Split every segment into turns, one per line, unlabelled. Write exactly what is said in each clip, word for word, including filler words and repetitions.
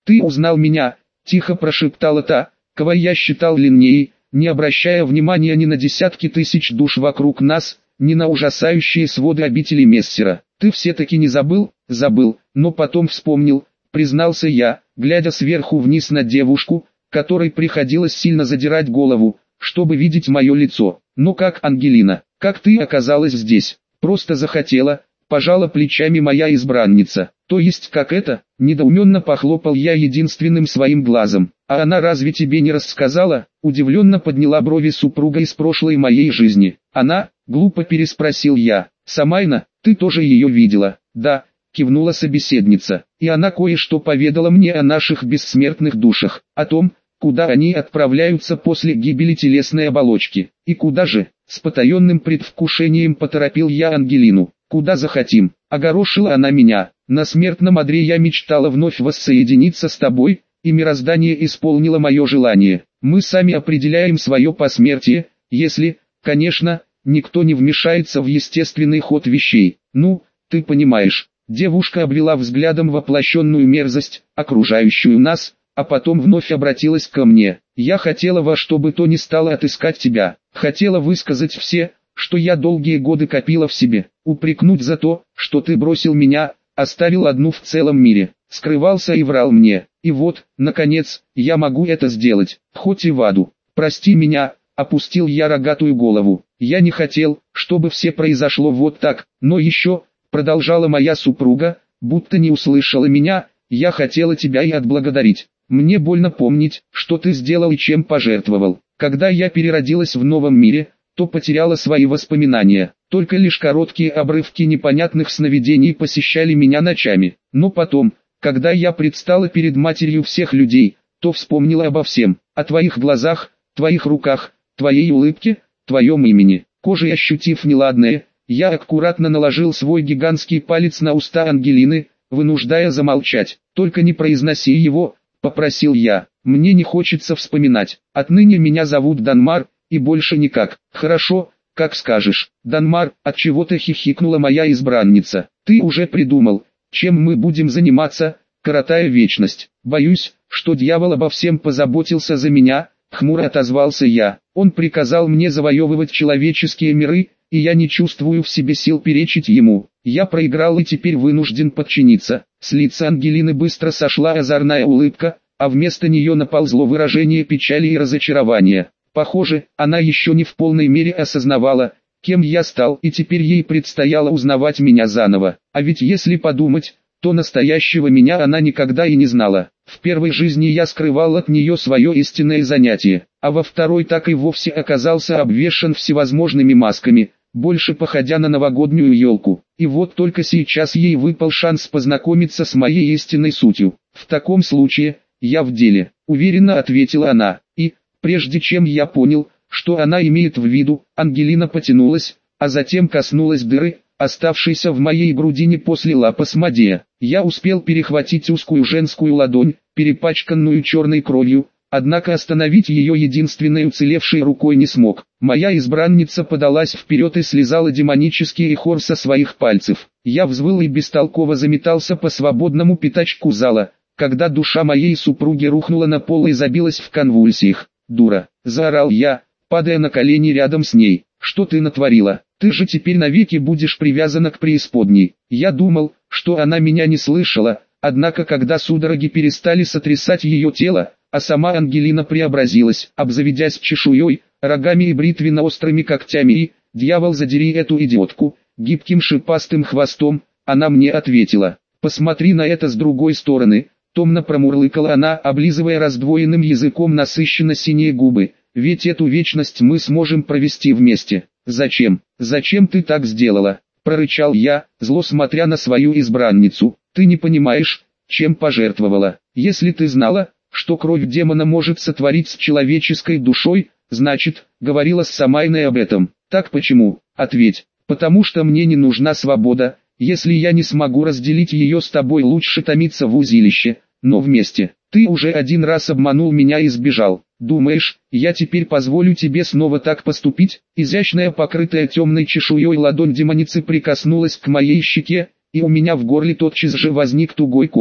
«Ты узнал меня?» – тихо прошептала та, кого я считал Линнеей, не обращая внимания ни на десятки тысяч душ вокруг нас, ни на ужасающие своды обители Мессера. «Ты все-таки не забыл?» «Забыл, но потом вспомнил», — признался я, глядя сверху вниз на девушку, которой приходилось сильно задирать голову, чтобы видеть мое лицо. «Ну как, Ангелина, как ты оказалась здесь?» «Просто захотела», — пожала плечами моя избранница. «То есть как это?» — недоуменно похлопал я единственным своим глазом. «А она разве тебе не рассказала?» — удивленно подняла брови супруга из прошлой моей жизни. «Она?» — глупо переспросил я. «Самайна, ты тоже ее видела?» «Да», — кивнула собеседница. «И она кое-что поведала мне о наших бессмертных душах, о том, куда они отправляются после гибели телесной оболочки. И куда же?» С потаенным предвкушением поторопил я Ангелину. «Куда захотим», — огорошила она меня. «На смертном одре я мечтала вновь воссоединиться с тобой, и мироздание исполнило мое желание. Мы сами определяем свое посмертие, если, конечно, никто не вмешается в естественный ход вещей. Ну, ты понимаешь». Девушка обвела взглядом воплощенную мерзость, окружающую нас, а потом вновь обратилась ко мне. «Я хотела во что бы то ни стало отыскать тебя, хотела высказать все, что я долгие годы копила в себе, упрекнуть за то, что ты бросил меня, оставил одну в целом мире, скрывался и врал мне. И вот, наконец, я могу это сделать, хоть и в аду. Прости меня», — опустил я рогатую голову. «Я не хотел, чтобы все произошло вот так, но еще...» Продолжала моя супруга, будто не услышала меня, «я хотела тебя и отблагодарить. Мне больно помнить, что ты сделал и чем пожертвовал. Когда я переродилась в новом мире, то потеряла свои воспоминания. Только лишь короткие обрывки непонятных сновидений посещали меня ночами. Но потом, когда я предстала перед матерью всех людей, то вспомнила обо всем, о твоих глазах, твоих руках, твоей улыбке, твоем имени». Кожей ощутив неладное, я аккуратно наложил свой гигантский палец на уста Ангелины, вынуждая замолчать. «Только не произноси его», — попросил я. «Мне не хочется вспоминать. Отныне меня зовут Данмар, и больше никак». «Хорошо, как скажешь». «Данмар», — отчего-то хихикнула моя избранница. «Ты уже придумал, чем мы будем заниматься, коротая вечность?» «Боюсь, что дьявол обо всем позаботился за меня», — хмуро отозвался я. «Он приказал мне завоевывать человеческие миры, и я не чувствую в себе сил перечить ему. Я проиграл и теперь вынужден подчиниться». С лица Ангелины быстро сошла озорная улыбка, а вместо нее наползло выражение печали и разочарования. Похоже, она еще не в полной мере осознавала, кем я стал, и теперь ей предстояло узнавать меня заново. А ведь если подумать, то настоящего меня она никогда и не знала. В первой жизни я скрывал от нее свое истинное занятие, а во второй так и вовсе оказался обвешан всевозможными масками, больше походя на новогоднюю елку. И вот только сейчас ей выпал шанс познакомиться с моей истинной сутью. «В таком случае, я в деле», — уверенно ответила она. И, прежде чем я понял, что она имеет в виду, Ангелина потянулась, а затем коснулась дыры, оставшейся в моей грудине после лап Асмодея. Я успел перехватить узкую женскую ладонь, перепачканную черной кровью, однако остановить ее единственной уцелевшей рукой не смог. Моя избранница подалась вперед и слезала демонический эхор со своих пальцев. Я взвыл и бестолково заметался по свободному пятачку зала, когда душа моей супруги рухнула на пол и забилась в конвульсиях. «Дура!» – заорал я, падая на колени рядом с ней. «Что ты натворила? Ты же теперь навеки будешь привязана к преисподней». Я думал, что она меня не слышала, однако когда судороги перестали сотрясать ее тело, а сама Ангелина преобразилась, обзаведясь чешуей, рогами и бритвенно-острыми когтями и, дьявол задери эту идиотку, гибким шипастым хвостом, она мне ответила. «Посмотри на это с другой стороны», томно промурлыкала она, облизывая раздвоенным языком насыщенно синие губы. «Ведь эту вечность мы сможем провести вместе». «Зачем? Зачем ты так сделала?» – прорычал я, зло смотря на свою избранницу. «Ты не понимаешь, чем пожертвовала. Если ты знала, что кровь демона может сотворить с человеческой душой, значит, говорила с Самайной об этом. Так почему? Ответь. Потому что мне не нужна свобода. Если я не смогу разделить ее с тобой, лучше томиться в узилище, но вместе. Ты уже один раз обманул меня и сбежал. Думаешь, я теперь позволю тебе снова так поступить?» Изящная, покрытая темной чешуей ладонь демоницы прикоснулась к моей щеке, и у меня в горле тотчас же возник тугой ком,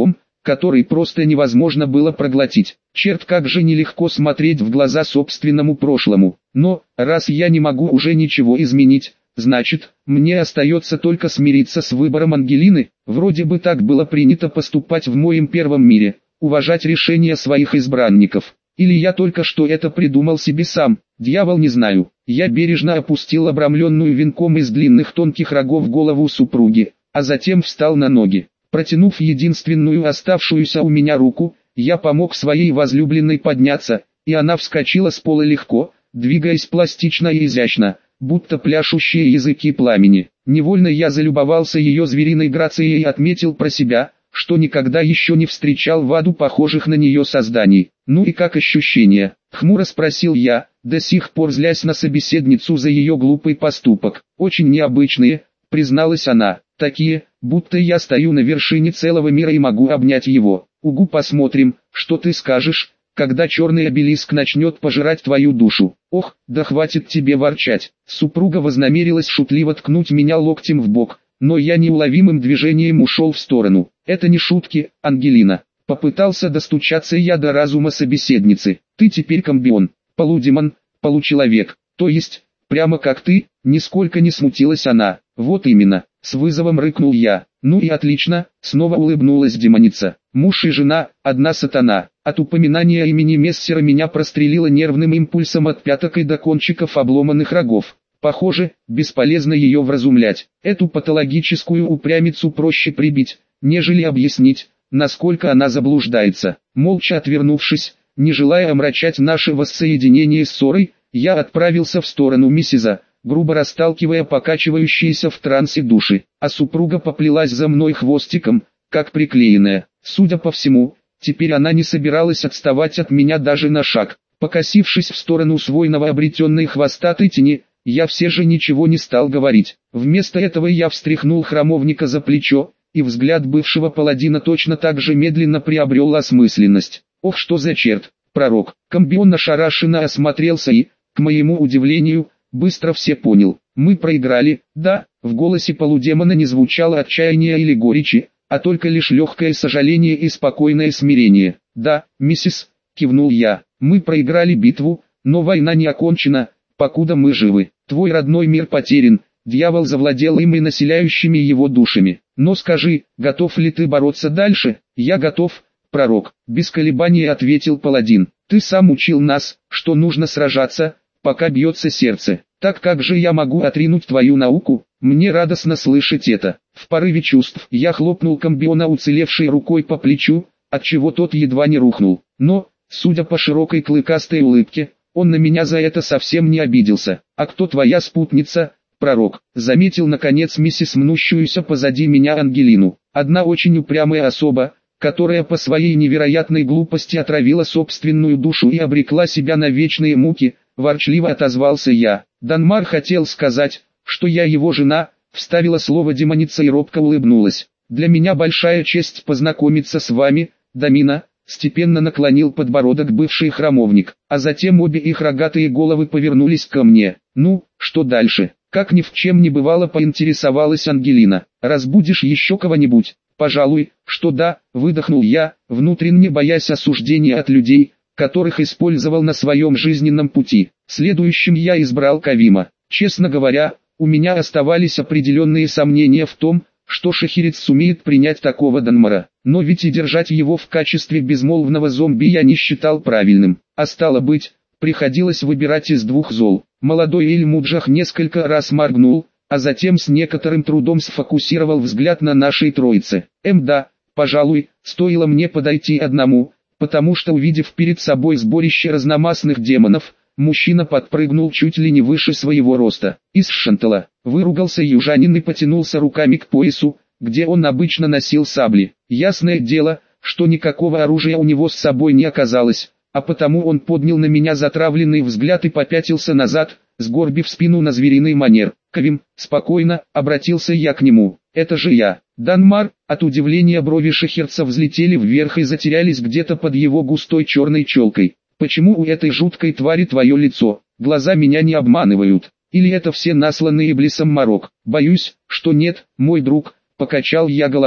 который просто невозможно было проглотить. Черт, как же нелегко смотреть в глаза собственному прошлому. Но, раз я не могу уже ничего изменить, значит, мне остается только смириться с выбором Ангелины. Вроде бы так было принято поступать в моем первом мире, уважать решения своих избранников. Или я только что это придумал себе сам, дьявол, не знаю. Я бережно опустил обрамленную венком из длинных тонких рогов голову супруги, а затем встал на ноги. Протянув единственную оставшуюся у меня руку, я помог своей возлюбленной подняться, и она вскочила с пола легко, двигаясь пластично и изящно, будто пляшущие языки пламени. Невольно я залюбовался ее звериной грацией и отметил про себя, что никогда еще не встречал в аду похожих на нее созданий. «Ну и как ощущения?» — хмуро спросил я, до сих пор злясь на собеседницу за ее глупый поступок. «Очень необычные», — призналась она, — «такие, будто я стою на вершине целого мира и могу обнять его. Угу, посмотрим, что ты скажешь, когда черный обелиск начнет пожирать твою душу». «Ох, да хватит тебе ворчать». Супруга вознамерилась шутливо ткнуть меня локтем в бок, но я неуловимым движением ушел в сторону. «Это не шутки, Ангелина». Попытался достучаться я до разума собеседницы. «Ты теперь комбион, полудемон, получеловек, то есть, прямо как ты», нисколько не смутилась она. «Вот именно», с вызовом рыкнул я. «Ну и отлично», снова улыбнулась демоница. «Муж и жена, одна сатана». От упоминания имени Мессера меня прострелило нервным импульсом от пяток и до кончиков обломанных рогов. Похоже, бесполезно ее вразумлять. Эту патологическую упрямицу проще прибить, нежели объяснить, насколько она заблуждается. Молча отвернувшись, не желая омрачать наше воссоединение ссорой, я отправился в сторону миссиза, грубо расталкивая покачивающиеся в трансе души, а супруга поплелась за мной хвостиком, как приклеенная. Судя по всему, теперь она не собиралась отставать от меня даже на шаг. Покосившись в сторону свой новообретенной хвостатой тени, я все же ничего не стал говорить. Вместо этого я встряхнул храмовника за плечо, и взгляд бывшего паладина точно так же медленно приобрел осмысленность. «Ох, что за черт, пророк!» Комбион ошарашенно осмотрелся и, к моему удивлению, быстро все понял. «Мы проиграли». «Да», в голосе полудемона не звучало отчаяния или горечи, а только лишь легкое сожаление и спокойное смирение. «Да, миссис», кивнул я, — «мы проиграли битву, но война не окончена, покуда мы живы. Твой родной мир потерян, дьявол завладел им и населяющими его душами. Но скажи, готов ли ты бороться дальше?» «Я готов, пророк», без колебаний ответил паладин. «Ты сам учил нас, что нужно сражаться, пока бьется сердце. Так как же я могу отринуть твою науку?» Мне радостно слышать это. В порыве чувств я хлопнул комбиона уцелевшей рукой по плечу, отчего тот едва не рухнул. Но, судя по широкой клыкастой улыбке, он на меня за это совсем не обиделся. «А кто твоя спутница, пророк?» Заметил наконец миссис мнущуюся позади меня Ангелину. «Одна очень упрямая особа, которая по своей невероятной глупости отравила собственную душу и обрекла себя на вечные муки», ворчливо отозвался я. «Данмар хотел сказать, что я его жена», вставила слово демоница и робко улыбнулась. «Для меня большая честь познакомиться с вами, Дамина», степенно наклонил подбородок бывший храмовник, а затем обе их рогатые головы повернулись ко мне. «Ну, что дальше?» Как ни в чем не бывало, поинтересовалась Ангелина. «Разбудишь еще кого-нибудь?» «Пожалуй, что да», выдохнул я, внутренне боясь осуждения от людей, которых использовал на своем жизненном пути. Следующим я избрал Кавима. Честно говоря, у меня оставались определенные сомнения в том, что шахирец сумеет принять такого Данмара. Но ведь и держать его в качестве безмолвного зомби я не считал правильным. А стало быть, приходилось выбирать из двух зол. Молодой Эль-Муджах несколько раз моргнул, а затем с некоторым трудом сфокусировал взгляд на нашей троице. Эм да, пожалуй, стоило мне подойти одному, потому что, увидев перед собой сборище разномастных демонов, мужчина подпрыгнул чуть ли не выше своего роста. «Из Шантала», выругался южанин и потянулся руками к поясу, где он обычно носил сабли. Ясное дело, что никакого оружия у него с собой не оказалось, а потому он поднял на меня затравленный взгляд и попятился назад, сгорбив спину на звериный манер. «Кавим, спокойно», обратился я к нему, «это же я». Данмар, от удивления брови шахерца взлетели вверх и затерялись где-то под его густой черной челкой. «Почему у этой жуткой твари твое лицо? Глаза меня не обманывают. Или это все насланные Иблисом морок?» «Боюсь, что нет, мой друг», покачал я головой.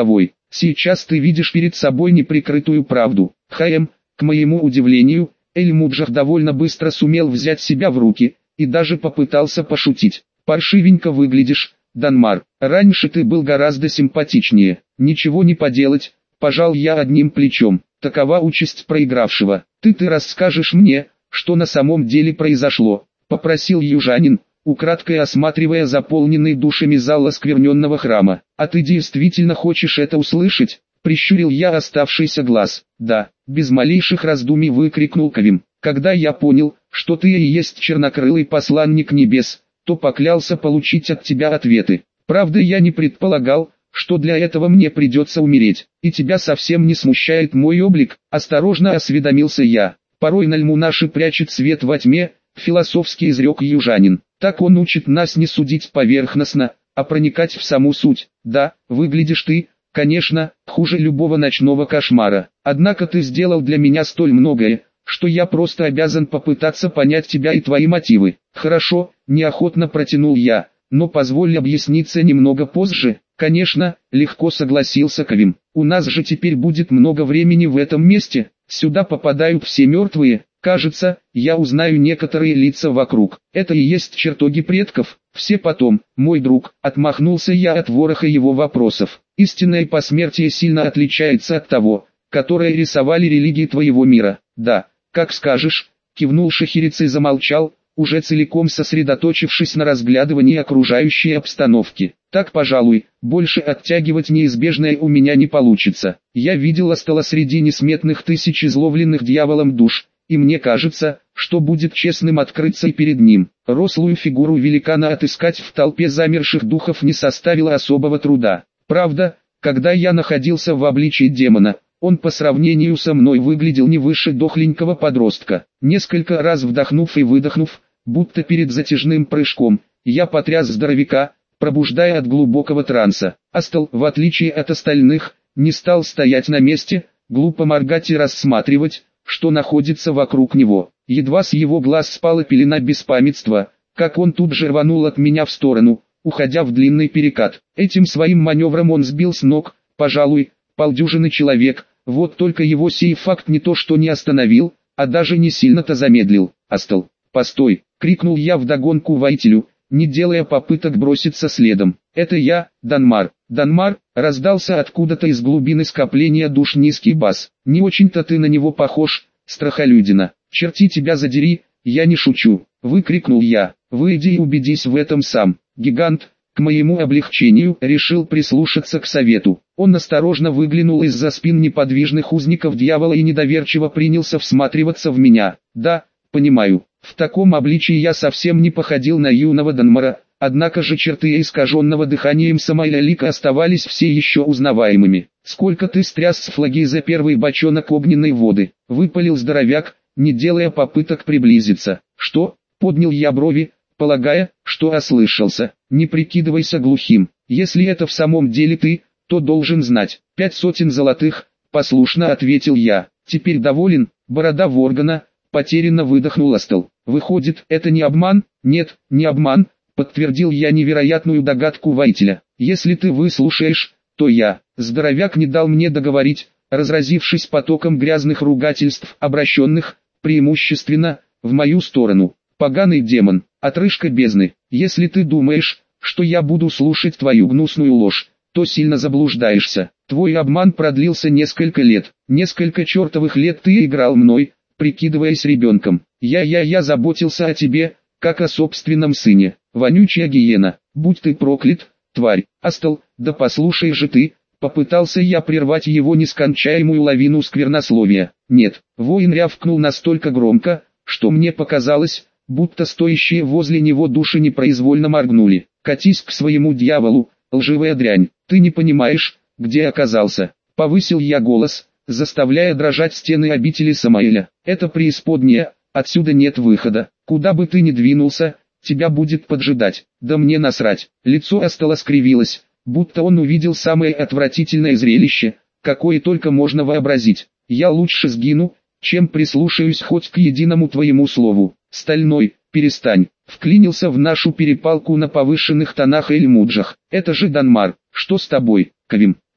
Сейчас ты видишь перед собой неприкрытую правду. Хаем, к моему удивлению, Эль-Муджах довольно быстро сумел взять себя в руки, и даже попытался пошутить. Паршивенько выглядишь, Данмар, раньше ты был гораздо симпатичнее. Ничего не поделать, пожал я одним плечом. Такова участь проигравшего. Ты-ты расскажешь мне, что на самом деле произошло, попросил южанин, украдкой осматривая заполненный душами зал оскверненного храма. А ты действительно хочешь это услышать? Прищурил я оставшийся глаз. Да, без малейших раздумий выкрикнул Кавим. Когда я понял, что ты и есть чернокрылый посланник небес, то поклялся получить от тебя ответы. Правда, я не предполагал, что для этого мне придется умереть. И тебя совсем не смущает мой облик, осторожно осведомился я. Порой на льму наши прячет свет во тьме, философски изрек южанин. Так он учит нас не судить поверхностно, а проникать в саму суть. Да, выглядишь ты, конечно, хуже любого ночного кошмара. Однако ты сделал для меня столь многое, что я просто обязан попытаться понять тебя и твои мотивы. Хорошо, неохотно протянул я, но позволь объясниться немного позже. Конечно, легко согласился Кавим. У нас же теперь будет много времени в этом месте. Сюда попадают все мертвые. Кажется, я узнаю некоторые лица вокруг. Это и есть чертоги предков. Все потом, мой друг, отмахнулся я от вороха его вопросов. Истинное посмертие сильно отличается от того, которое рисовали религии твоего мира. Да, как скажешь, кивнул Шахириц и замолчал, уже целиком сосредоточившись на разглядывании окружающей обстановки. Так, пожалуй, больше оттягивать неизбежное у меня не получится. Я видел Астала среди несметных тысяч изловленных дьяволом душ, и мне кажется, что будет честным открыться и перед ним. Рослую фигуру великана отыскать в толпе замерших духов не составило особого труда. Правда, когда я находился в обличии демона, он по сравнению со мной выглядел не выше дохленького подростка. Несколько раз вдохнув и выдохнув, будто перед затяжным прыжком, я потряс здоровяка, пробуждая от глубокого транса. Астал, в отличие от остальных, не стал стоять на месте, глупо моргать и рассматривать, что находится вокруг него. Едва с его глаз спала пелена беспамятства, как он тут же рванул от меня в сторону, уходя в длинный перекат. Этим своим маневром он сбил с ног, пожалуй, полдюжины человек. Вот только его сей факт не то что не остановил, а даже не сильно-то замедлил. «Астал, постой!» — крикнул я вдогонку воителю, не делая попыток броситься следом. «Это я, Данмар». «Данмар!» — раздался откуда-то из глубины скопления душ низкий бас. «Не очень-то ты на него похож, страхолюдина. Черти тебя задери, я не шучу!» — выкрикнул я. «Выйди и убедись в этом сам». Гигант, к моему облегчению, решил прислушаться к совету. Он осторожно выглянул из-за спин неподвижных узников дьявола и недоверчиво принялся всматриваться в меня. «Да, понимаю, в таком обличии я совсем не походил на юного Данмара, однако же черты искаженного дыханием Самаэля лика оставались все еще узнаваемыми. Сколько ты стряс с флаги за первый бочонок огненной воды?» — выпалил здоровяк, не делая попыток приблизиться. «Что?» — поднял я брови, полагая, что ослышался. «Не прикидывайся глухим. Если это в самом деле ты, то должен знать. Пять сотен золотых», — послушно ответил я. «Теперь доволен?» Борода Воргана потерянно выдохнул Астал. «Выходит, это не обман?» «Нет, не обман», — подтвердил я невероятную догадку воителя. «Если ты выслушаешь, то я». Здоровяк не дал мне договорить, разразившись потоком грязных ругательств, обращенных, преимущественно, в мою сторону. «Поганый демон, отрыжка бездны, если ты думаешь, что я буду слушать твою гнусную ложь, то сильно заблуждаешься. Твой обман продлился несколько лет. Несколько чертовых лет ты играл мной, прикидываясь ребенком. Я-я-я заботился о тебе, как о собственном сыне. Вонючая гиена, будь ты проклят, тварь». «Астал, да послушай же ты», — попытался я прервать его нескончаемую лавину сквернословия. «Нет», — воин рявкнул настолько громко, что мне показалось, будто стоящие возле него души непроизвольно моргнули. «Катись к своему дьяволу, лживая дрянь, ты не понимаешь, где оказался». Повысил я голос, заставляя дрожать стены обители Самаэля. «Это преисподняя, отсюда нет выхода. Куда бы ты ни двинулся, тебя будет поджидать. Да мне насрать». Лицо Астала скривилось, будто он увидел самое отвратительное зрелище, какое только можно вообразить. «Я лучше сгину, чем прислушаюсь хоть к единому твоему слову». «Стальной, перестань», — вклинился в нашу перепалку на повышенных тонах Эль-Муджах. «Это же Данмар, что с тобой, Кавим?»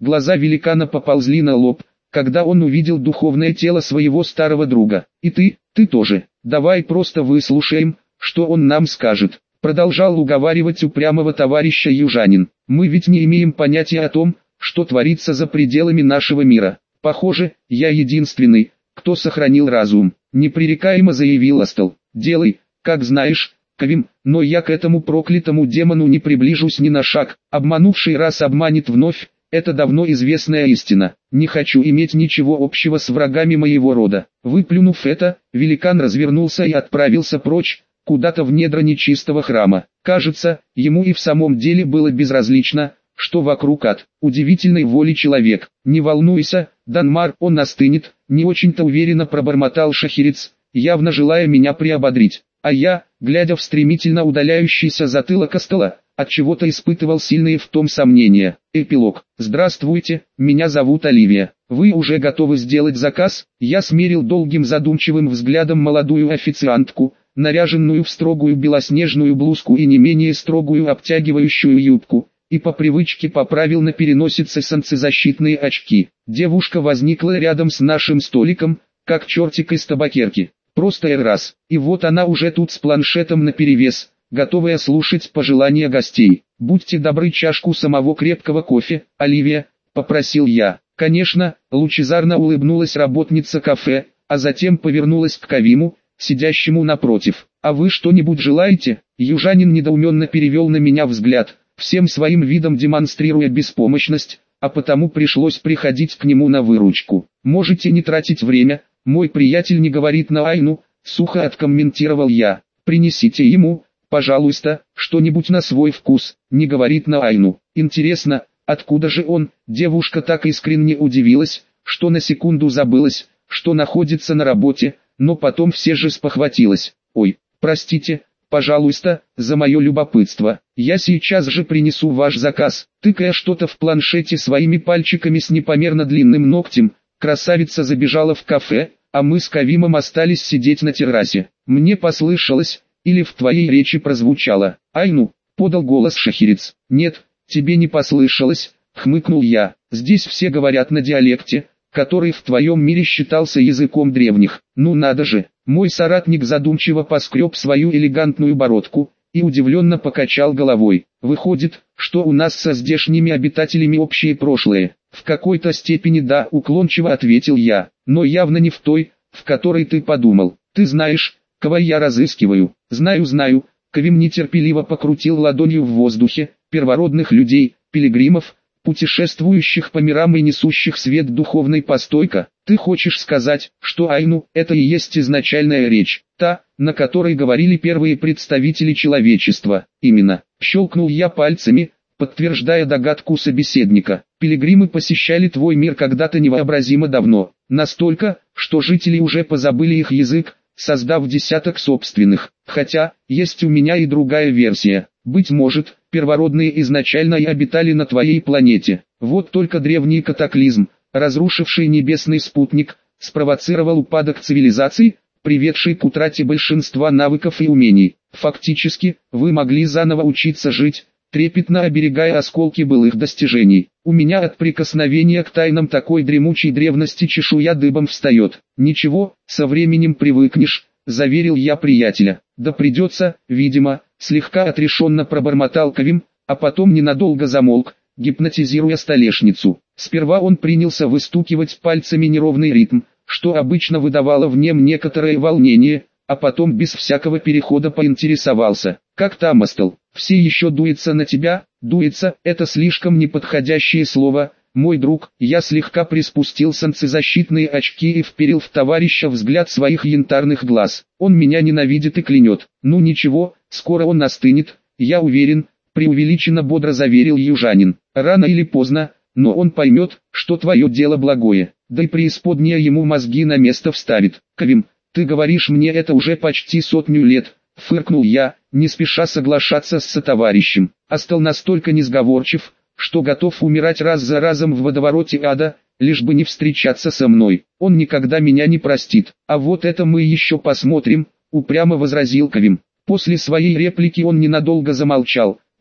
Глаза великана поползли на лоб, когда он увидел духовное тело своего старого друга. И ты, ты тоже, давай просто выслушаем, что он нам скажет. Продолжал уговаривать упрямого товарища южанин. Мы ведь не имеем понятия о том, что творится за пределами нашего мира. Похоже, я единственный, кто сохранил разум. Непререкаемо заявил Астал. Делай, как знаешь, Кавим, но я к этому проклятому демону не приближусь ни на шаг. Обманувший раз обманет вновь. Это давно известная истина. Не хочу иметь ничего общего с врагами моего рода. Выплюнув это, великан развернулся и отправился прочь, куда-то в недра нечистого храма. Кажется, ему и в самом деле было безразлично, что вокруг ад. Удивительной воли человек. Не волнуйся, Данмар, он остынет, не очень-то уверенно пробормотал шахирец, явно желая меня приободрить. А я, глядя в стремительно удаляющийся затылок Астала, отчего-то испытывал сильные в том сомнения. Эпилог. Здравствуйте, меня зовут Оливия. Вы уже готовы сделать заказ? Я смерил долгим задумчивым взглядом молодую официантку, наряженную в строгую белоснежную блузку и не менее строгую обтягивающую юбку, и по привычке поправил на переносице солнцезащитные очки. Девушка возникла рядом с нашим столиком, как чертик из табакерки. Просто раз. И вот она уже тут с планшетом наперевес, готовая слушать пожелания гостей. «Будьте добры, чашку самого крепкого кофе, Оливия», — попросил я. Конечно, лучезарно улыбнулась работница кафе, а затем повернулась к Кавиму, сидящему напротив. «А вы что-нибудь желаете?» Южанин недоуменно перевел на меня взгляд, всем своим видом демонстрируя беспомощность, а потому пришлось приходить к нему на выручку. «Можете не тратить время, мой приятель не говорит на Айну», — сухо откомментировал я. «Принесите ему, пожалуйста, что-нибудь на свой вкус», — не говорит на Айну. Интересно, откуда же он? Девушка так искренне удивилась, что на секунду забылась, что находится на работе, но потом все же спохватилась. «Ой, простите, пожалуйста, за мое любопытство. Я сейчас же принесу ваш заказ». Тыкая что-то в планшете своими пальчиками с непомерно длинным ногтем, красавица забежала в кафе, а мы с Кавимом остались сидеть на террасе. «Мне послышалось, или в твоей речи прозвучало?» «Айну», — подал голос шахирец. «Нет, тебе не послышалось», — хмыкнул я. «Здесь все говорят на диалекте, который в твоем мире считался языком древних. Ну надо же». Мой соратник задумчиво поскреб свою элегантную бородку и удивленно покачал головой. «Выходит, что у нас со здешними обитателями общее прошлое». «В какой-то степени да», — уклончиво ответил я, «но явно не в той, в которой ты подумал. Ты знаешь, кого я разыскиваю?» «Знаю, знаю», — Кавим нетерпеливо покрутил ладонью в воздухе. «Первородных людей, пилигримов, путешествующих по мирам и несущих свет духовной постойка. Ты хочешь сказать, что Айну — это и есть изначальная речь, та, на которой говорили первые представители человечества?» «Именно», — щелкнул я пальцами, подтверждая догадку собеседника. «Пилигримы посещали твой мир когда-то невообразимо давно, настолько, что жители уже позабыли их язык, создав десяток собственных. Хотя, есть у меня и другая версия. Быть может, первородные изначально и обитали на твоей планете. Вот только древний катаклизм, разрушивший небесный спутник, спровоцировал упадок цивилизаций, приведший к утрате большинства навыков и умений. Фактически, вы могли заново учиться жить, трепетно оберегая осколки былых достижений. У меня от прикосновения к тайнам такой дремучей древности чешуя дыбом встает. «Ничего, со временем привыкнешь», — заверил я приятеля. «Да придется, видимо», — слегка отрешенно пробормотал Кавим, а потом ненадолго замолк, гипнотизируя столешницу. Сперва он принялся выстукивать пальцами неровный ритм, что обычно выдавало в нем некоторое волнение, а потом без всякого перехода поинтересовался: «Как там, Астал? Все еще дуется на тебя?» «Дуется» — это слишком неподходящее слово, мой друг. Я слегка приспустил солнцезащитные очки и вперил в товарища взгляд своих янтарных глаз. «Он меня ненавидит и клянет. Ну ничего, скоро он остынет, я уверен», — преувеличенно бодро заверил южанин. «Рано или поздно, но он поймет, что твое дело благое, да и преисподняя ему мозги на место вставит». «Кавим, ты говоришь мне это уже почти сотню лет», — фыркнул я, не спеша соглашаться с сотоварищем. Астал настолько несговорчив, что готов умирать раз за разом в водовороте ада, лишь бы не встречаться со мной. Он никогда меня не простит. «А вот это мы еще посмотрим», — упрямо возразил Кавим. После своей реплики он ненадолго замолчал,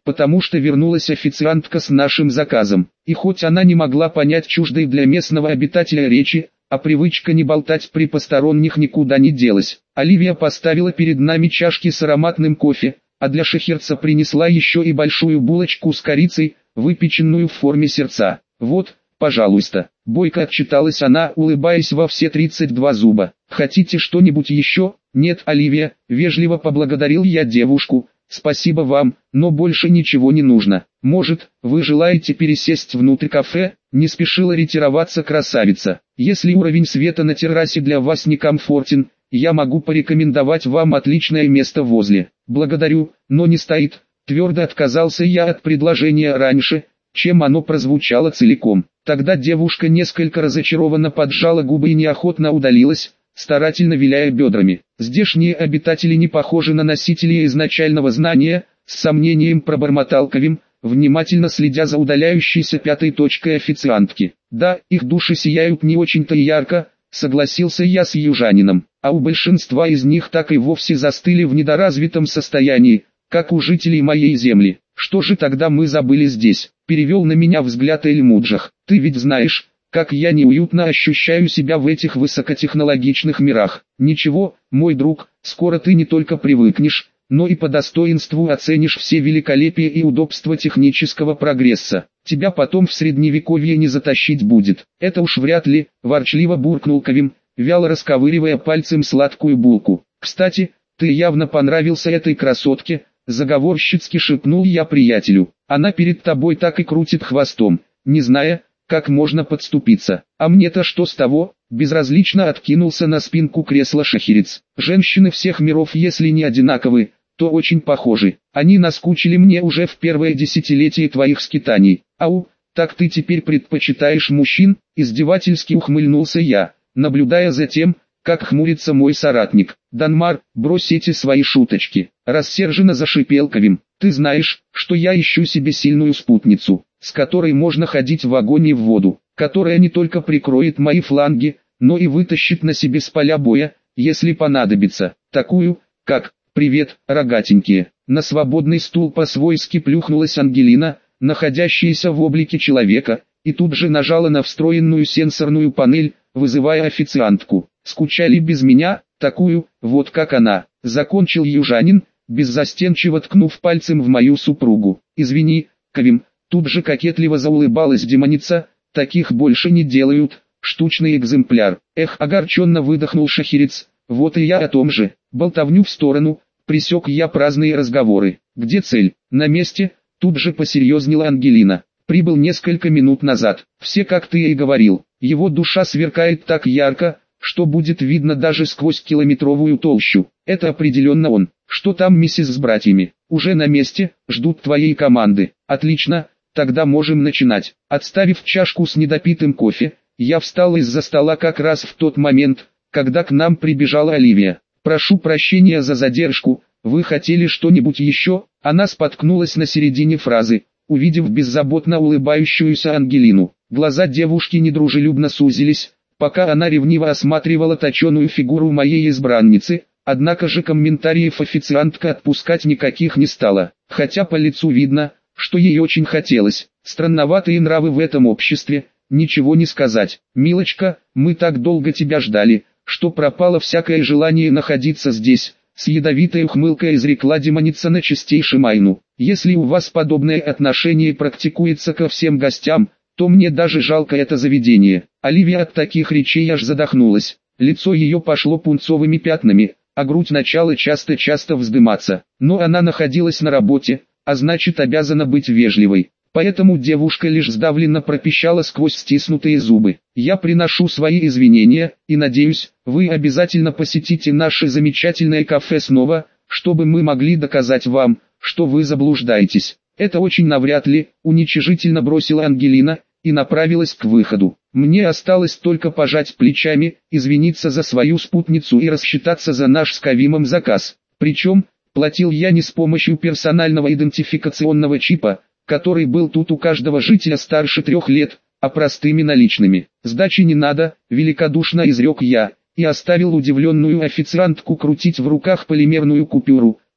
потому что вернулась официантка с нашим заказом. И хоть она не могла понять чуждой для местного обитателя речи, а привычка не болтать при посторонних никуда не делась. Оливия поставила перед нами чашки с ароматным кофе, а для Шахерца принесла еще и большую булочку с корицей, выпеченную в форме сердца. «Вот, пожалуйста», — бойко отчиталась она, улыбаясь во все тридцать два зуба. «Хотите что-нибудь еще?» «Нет, Оливия», — вежливо поблагодарил я девушку, — «спасибо вам, но больше ничего не нужно. Может, вы желаете пересесть внутрь кафе?» Не спешила ретироваться красавица. «Если уровень света на террасе для вас некомфортен, я могу порекомендовать вам отличное место возле». «Благодарю, но не стоит», — твердо отказался я от предложения раньше, чем оно прозвучало целиком. Тогда девушка несколько разочарованно поджала губы и неохотно удалилась, старательно виляя бедрами. «Здешние обитатели не похожи на носителей изначального знания», — с сомнением пробормотал Кавим, внимательно следя за удаляющейся пятой точкой официантки. «Да, их души сияют не очень-то ярко», — согласился я с южанином, «а у большинства из них так и вовсе застыли в недоразвитом состоянии, как у жителей моей земли. Что же тогда мы забыли здесь?» — перевел на меня взгляд Эль-Муджах. «Ты ведь знаешь, как я неуютно ощущаю себя в этих высокотехнологичных мирах. Ничего, мой друг, скоро ты не только привыкнешь, но и по достоинству оценишь все великолепие и удобства технического прогресса. Тебя потом в средневековье не затащить будет». «Это уж вряд ли», — ворчливо буркнул Кавим, вяло расковыривая пальцем сладкую булку. «Кстати, ты явно понравился этой красотке», — заговорщицки шепнул я приятелю. «Она перед тобой так и крутит хвостом, не зная, как можно подступиться. А мне-то что с того?» — безразлично откинулся на спинку кресла Шахерец. «Женщины всех миров, если не одинаковы, то очень похожи. Они наскучили мне уже в первое десятилетие твоих скитаний. Ау, так ты теперь предпочитаешь мужчин?» — издевательски ухмыльнулся я, наблюдая за тем, как хмурится мой соратник. «Данмар, брось эти свои шуточки», — рассерженно зашипел Кавим. «Ты знаешь, что я ищу себе сильную спутницу, с которой можно ходить в огонь и в воду, которая не только прикроет мои фланги, но и вытащит на себе с поля боя, если понадобится. Такую, как, привет, рогатенькие». На свободный стул по-свойски плюхнулась Ангелина, находящаяся в облике человека, и тут же нажала на встроенную сенсорную панель, вызывая официантку. «Скучали без меня, такую, вот как она», — закончил южанин, беззастенчиво ткнув пальцем в мою супругу. «Извини, Кавим», — тут же кокетливо заулыбалась демоница, — «таких больше не делают, штучный экземпляр». «Эх», — огорченно выдохнул Шахерец, — «вот и я о том же». Болтовню в сторону, пресек я праздные разговоры. «Где цель?» «На месте», — тут же посерьезнела Ангелина. «Прибыл несколько минут назад. Все, как ты и говорил, его душа сверкает так ярко, что будет видно даже сквозь километровую толщу. Это определенно он. Что там, миссис с братьями?» «Уже на месте, ждут твоей команды». «Отлично, тогда можем начинать». Отставив чашку с недопитым кофе, я встал из-за стола как раз в тот момент, когда к нам прибежала Оливия. «Прошу прощения за задержку, вы хотели что-нибудь еще?» Она споткнулась на середине фразы, увидев беззаботно улыбающуюся Ангелину. Глаза девушки недружелюбно сузились, пока она ревниво осматривала точеную фигуру моей избранницы, однако же комментариев официантка отпускать никаких не стала, хотя по лицу видно, что ей очень хотелось. Странноватые нравы в этом обществе, ничего не сказать. «Милочка, мы так долго тебя ждали, что пропало всякое желание находиться здесь», — с ядовитой ухмылкой изрекла демоница на чистейшем айну. «Если у вас подобное отношение практикуется ко всем гостям, то мне даже жалко это заведение». Оливия от таких речей аж задохнулась. Лицо ее пошло пунцовыми пятнами, а грудь начала часто-часто вздыматься. Но она находилась на работе, а значит обязана быть вежливой. Поэтому девушка лишь сдавленно пропищала сквозь стиснутые зубы: «Я приношу свои извинения, и надеюсь, вы обязательно посетите наше замечательное кафе снова, чтобы мы могли доказать вам, что вы заблуждаетесь». «Это очень навряд ли», — уничижительно бросила Ангелина, и направилась к выходу. Мне осталось только пожать плечами, извиниться за свою спутницу и рассчитаться за наш с Кавимом заказ. Причем, платил я не с помощью персонального идентификационного чипа, который был тут у каждого жителя старше трех лет, а простыми наличными. «Сдачи не надо», — великодушно изрек я, и оставил удивленную официантку крутить в руках полимерную купюру,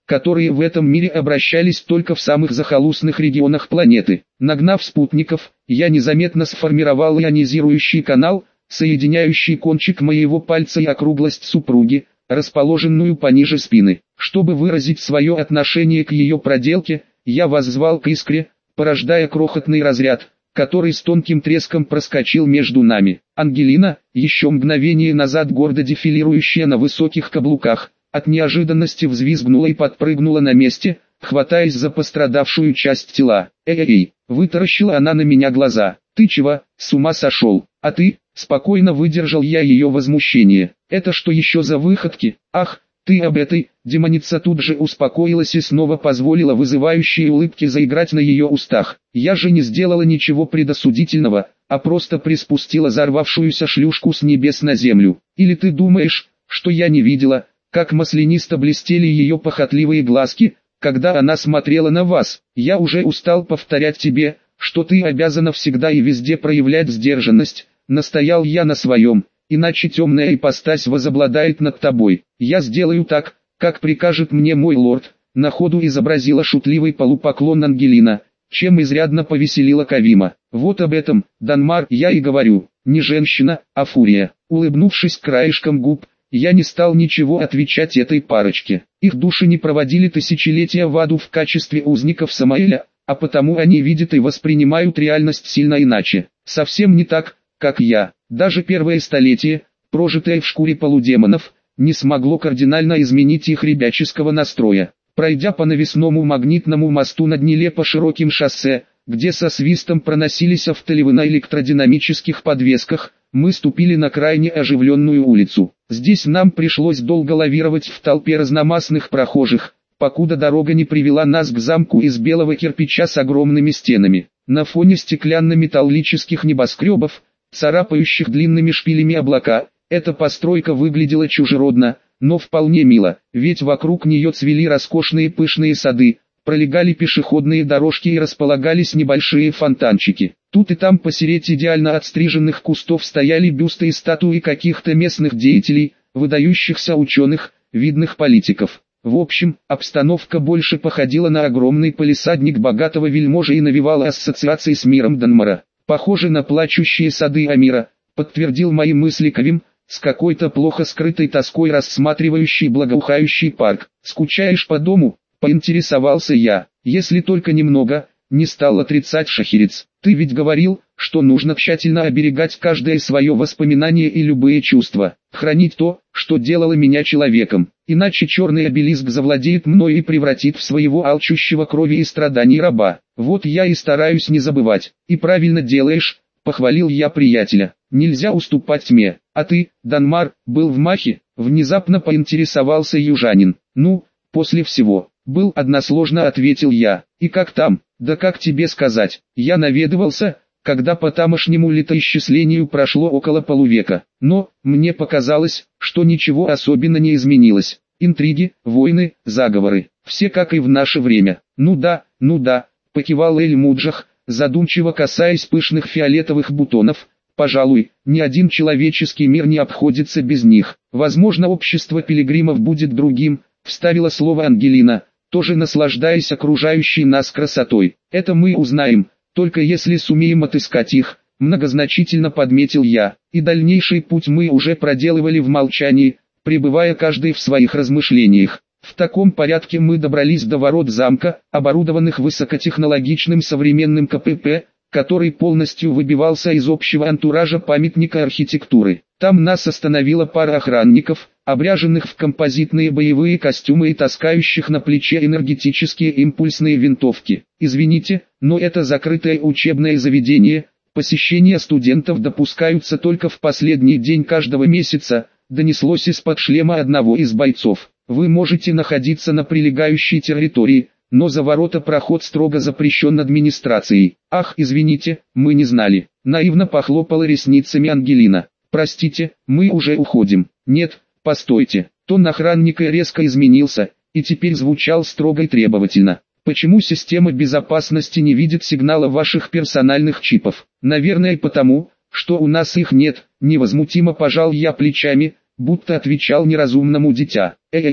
которые в этом мире обращались только в самых захолустных регионах планеты. Нагнав спутников, я незаметно сформировал ионизирующий канал, соединяющий кончик моего пальца и округлость супруги, расположенную пониже спины. Чтобы выразить свое отношение к ее проделке, я воззвал к искре, порождая крохотный разряд, который с тонким треском проскочил между нами. Ангелина, еще мгновение назад гордо дефилирующая на высоких каблуках, от неожиданности взвизгнула и подпрыгнула на месте, хватаясь за пострадавшую часть тела. «Эй-эй-эй!» — вытаращила она на меня глаза. «Ты чего, с ума сошел? А ты?» — спокойно выдержал я ее возмущение. «Это что еще за выходки? Ах, ты об этой!» Демоница тут же успокоилась и снова позволила вызывающей улыбке заиграть на ее устах. «Я же не сделала ничего предосудительного, а просто приспустила взорвавшуюся шлюшку с небес на землю. Или ты думаешь, что я не видела, как маслянисто блестели ее похотливые глазки, когда она смотрела на вас? Я уже устал повторять тебе, что ты обязана всегда и везде проявлять сдержанность», настоял я на своем, «иначе темная ипостась возобладает над тобой. Я сделаю так, как прикажет мне мой лорд», на ходу изобразила шутливый полупоклон Ангелина, чем изрядно повеселила Кавима. «Вот об этом, Данмар, я и говорю, не женщина, а фурия». Улыбнувшись краешком губ, я не стал ничего отвечать этой парочке. Их души не проводили тысячелетия в аду в качестве узников Самаэля, а потому они видят и воспринимают реальность сильно иначе. Совсем не так, как я. Даже первое столетие, прожитое в шкуре полудемонов, не смогло кардинально изменить их ребяческого настроя. Пройдя по навесному магнитному мосту над нелепо широким шоссе, где со свистом проносились автолевы на электродинамических подвесках, мы ступили на крайне оживленную улицу. Здесь нам пришлось долго лавировать в толпе разномастных прохожих, покуда дорога не привела нас к замку из белого кирпича с огромными стенами. На фоне стеклянно-металлических небоскребов, царапающих длинными шпилями облака, эта постройка выглядела чужеродно, но вполне мило, ведь вокруг нее цвели роскошные пышные сады, пролегали пешеходные дорожки и располагались небольшие фонтанчики. Тут и там посередине идеально отстриженных кустов стояли бюсты и статуи каких-то местных деятелей, выдающихся ученых, видных политиков. В общем, обстановка больше походила на огромный палисадник богатого вельможи и навевала ассоциации с миром Данмара. «Похоже на плачущие сады Амира», подтвердил мои мысли Кавим, с какой-то плохо скрытой тоской рассматривающий благоухающий парк. «Скучаешь по дому?» — поинтересовался я. «Если только немного», — не стал отрицать Шахирец. «Ты ведь говорил, что нужно тщательно оберегать каждое свое воспоминание и любые чувства, хранить то, что делало меня человеком, иначе черный обелиск завладеет мной и превратит в своего алчущего крови и страданий раба. Вот я и стараюсь не забывать». «И правильно делаешь», — похвалил я приятеля. «Нельзя уступать тьме». «А ты, Данмар, был в Махе?» — внезапно поинтересовался южанин. «Ну, после всего». «Был», односложно ответил я. «И как там?» «Да как тебе сказать, я наведывался, когда по тамошнему летоисчислению прошло около полувека. Но, мне показалось, что ничего особенно не изменилось. Интриги, войны, заговоры, все как и в наше время». «Ну да, ну да», покивал Эль-Муджах, задумчиво касаясь пышных фиолетовых бутонов. «Пожалуй, ни один человеческий мир не обходится без них. Возможно, общество пилигримов будет другим», вставила слово Ангелина, тоже наслаждаясь окружающей нас красотой. «Это мы узнаем, только если сумеем отыскать их», многозначительно подметил я. И дальнейший путь мы уже проделывали в молчании, пребывая каждый в своих размышлениях. В таком порядке мы добрались до ворот замка, оборудованных высокотехнологичным современным КПП, который полностью выбивался из общего антуража памятника архитектуры. Там нас остановила пара охранников, обряженных в композитные боевые костюмы и таскающих на плече энергетические импульсные винтовки. «Извините, но это закрытое учебное заведение, посещения студентов допускаются только в последний день каждого месяца», донеслось из-под шлема одного из бойцов. «Вы можете находиться на прилегающей территории, но за ворота проход строго запрещен администрацией». «Ах, извините, мы не знали», наивно похлопала ресницами Ангелина. «Простите, мы уже уходим». «Нет, постойте». Тон охранника резко изменился, и теперь звучал строго и требовательно. «Почему система безопасности не видит сигнала ваших персональных чипов?» «Наверное потому, что у нас их нет», невозмутимо пожал я плечами, будто отвечал неразумному дитя. «Э-э-э,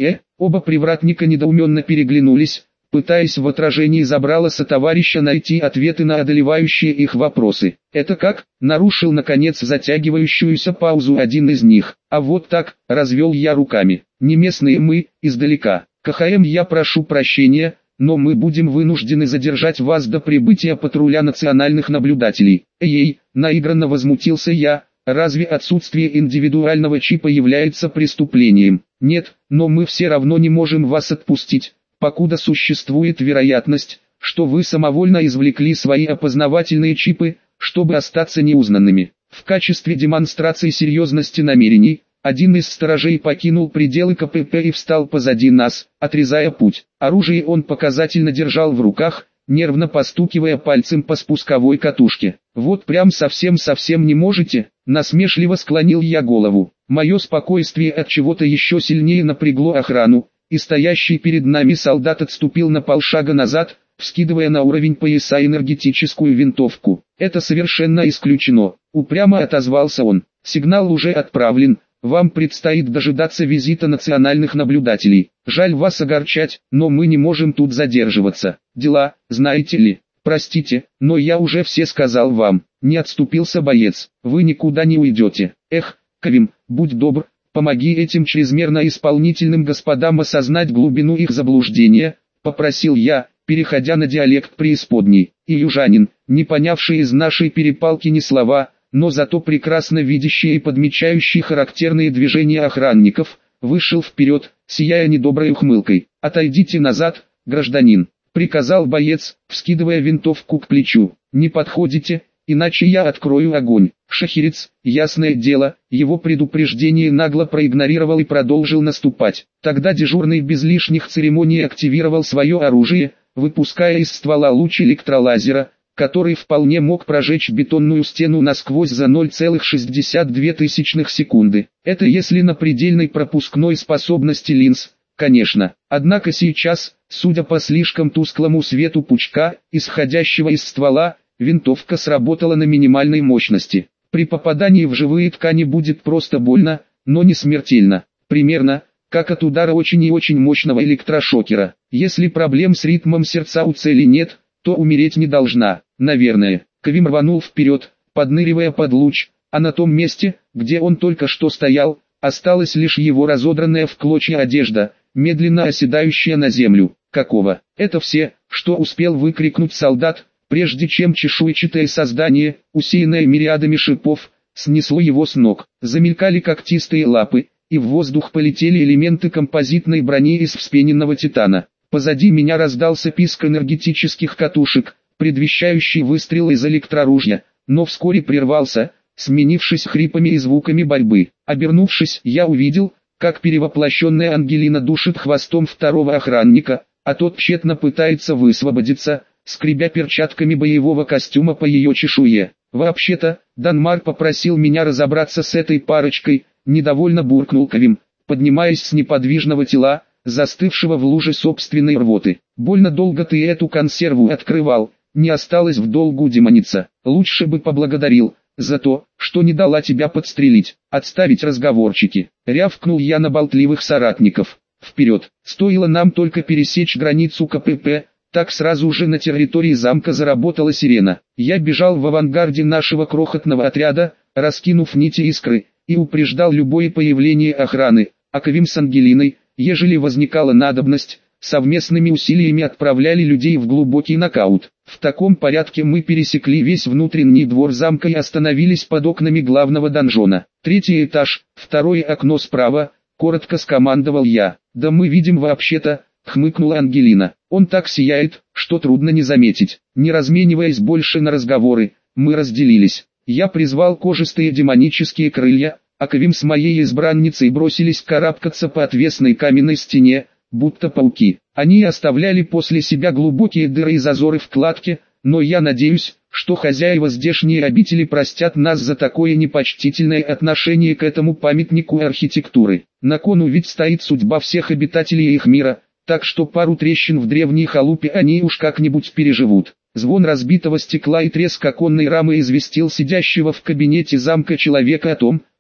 Оба привратника недоуменно переглянулись, пытаясь в отражении забрала сотоварища найти ответы на одолевающие их вопросы. «Это как?» — нарушил наконец затягивающуюся паузу один из них. «А вот так», — развел я руками. «Не местные мы, издалека. КХМ, я прошу прощения, но мы будем вынуждены задержать вас до прибытия патруля национальных наблюдателей». «Эй-ей», — наигранно возмутился я, — «разве отсутствие индивидуального чипа является преступлением?» «Нет, но мы все равно не можем вас отпустить, покуда существует вероятность, что вы самовольно извлекли свои опознавательные чипы, чтобы остаться неузнанными». В качестве демонстрации серьезности намерений, один из сторожей покинул пределы КПП и встал позади нас, отрезая путь. Оружие он показательно держал в руках, нервно постукивая пальцем по спусковой катушке. «Вот прям совсем-совсем не можете?» — насмешливо склонил я голову. Мое спокойствие от чего-то еще сильнее напрягло охрану, и стоящий перед нами солдат отступил на полшага назад, вскидывая на уровень пояса энергетическую винтовку. «Это совершенно исключено», — упрямо отозвался он. «Сигнал уже отправлен. Вам предстоит дожидаться визита национальных наблюдателей. Жаль вас огорчать, но мы не можем тут задерживаться. Дела, знаете ли. Простите, но я уже все сказал вам». Не отступился боец. «Вы никуда не уйдете. Эх, Кавим, будь добр, помоги этим чрезмерно исполнительным господам осознать глубину их заблуждения», — попросил я, переходя на диалект преисподней. И южанин, не понявший из нашей перепалки ни слова, но зато прекрасно видящий и подмечающий характерные движения охранников, вышел вперед, сияя недоброй ухмылкой. «Отойдите назад, гражданин», — приказал боец, вскидывая винтовку к плечу. «Не подходите, иначе я открою огонь». Шахирец, ясное дело, его предупреждение нагло проигнорировал и продолжил наступать. Тогда дежурный без лишних церемоний активировал свое оружие, выпуская из ствола луч электролазера, который вполне мог прожечь бетонную стену насквозь за ноль целых шестьдесят две сотых секунды. Это если на предельной пропускной способности линз, конечно. Однако сейчас, судя по слишком тусклому свету пучка, исходящего из ствола, винтовка сработала на минимальной мощности. При попадании в живые ткани будет просто больно, но не смертельно. Примерно, как от удара очень и очень мощного электрошокера. Если проблем с ритмом сердца у цели нет, то умереть не должна, наверное. Кавим рванул вперед, подныривая под луч, а на том месте, где он только что стоял, осталась лишь его разодранная в клочья одежда, медленно оседающая на землю. «Какого?» Это все, что успел выкрикнуть солдат, прежде чем чешуйчатое создание, усеянное мириадами шипов, снесло его с ног. Замелькали когтистые лапы, и в воздух полетели элементы композитной брони из вспененного титана. Позади меня раздался писк энергетических катушек, предвещающий выстрел из электроружья, но вскоре прервался, сменившись хрипами и звуками борьбы. Обернувшись, я увидел, как перевоплощенная Ангелина душит хвостом второго охранника, а тот тщетно пытается высвободиться, скребя перчатками боевого костюма по ее чешуе. «Вообще-то, Данмар попросил меня разобраться с этой парочкой», — недовольно буркнул Кавим, поднимаясь с неподвижного тела, застывшего в луже собственной рвоты. «Больно долго ты эту консерву открывал, не осталось в долгу демоница. Лучше бы поблагодарил за то, что не дала тебя подстрелить. Отставить разговорчики», — рявкнул я на болтливых соратников. «Вперед!» Стоило нам только пересечь границу КПП, так сразу же на территории замка заработала сирена. Я бежал в авангарде нашего крохотного отряда, раскинув нити искры, и упреждал любое появление охраны, а Кавим с Ангелиной, ежели возникала надобность, совместными усилиями отправляли людей в глубокий нокаут. В таком порядке мы пересекли весь внутренний двор замка и остановились под окнами главного донжона. «Третий этаж, второе окно справа», — коротко скомандовал я. «Да мы видим вообще-то», — хмыкнула Ангелина. «Он так сияет, что трудно не заметить». Не размениваясь больше на разговоры, мы разделились. Я призвал кожистые демонические крылья, а Кавим с моей избранницей бросились карабкаться по отвесной каменной стене, будто пауки. Они оставляли после себя глубокие дыры и зазоры в кладке, но я надеюсь, что хозяева здешние обители простят нас за такое непочтительное отношение к этому памятнику архитектуры. На кону ведь стоит судьба всех обитателей их мира, так что пару трещин в древней халупе они уж как-нибудь переживут. Звон разбитого стекла и треск оконной рамы известил сидящего в кабинете замка человека о том,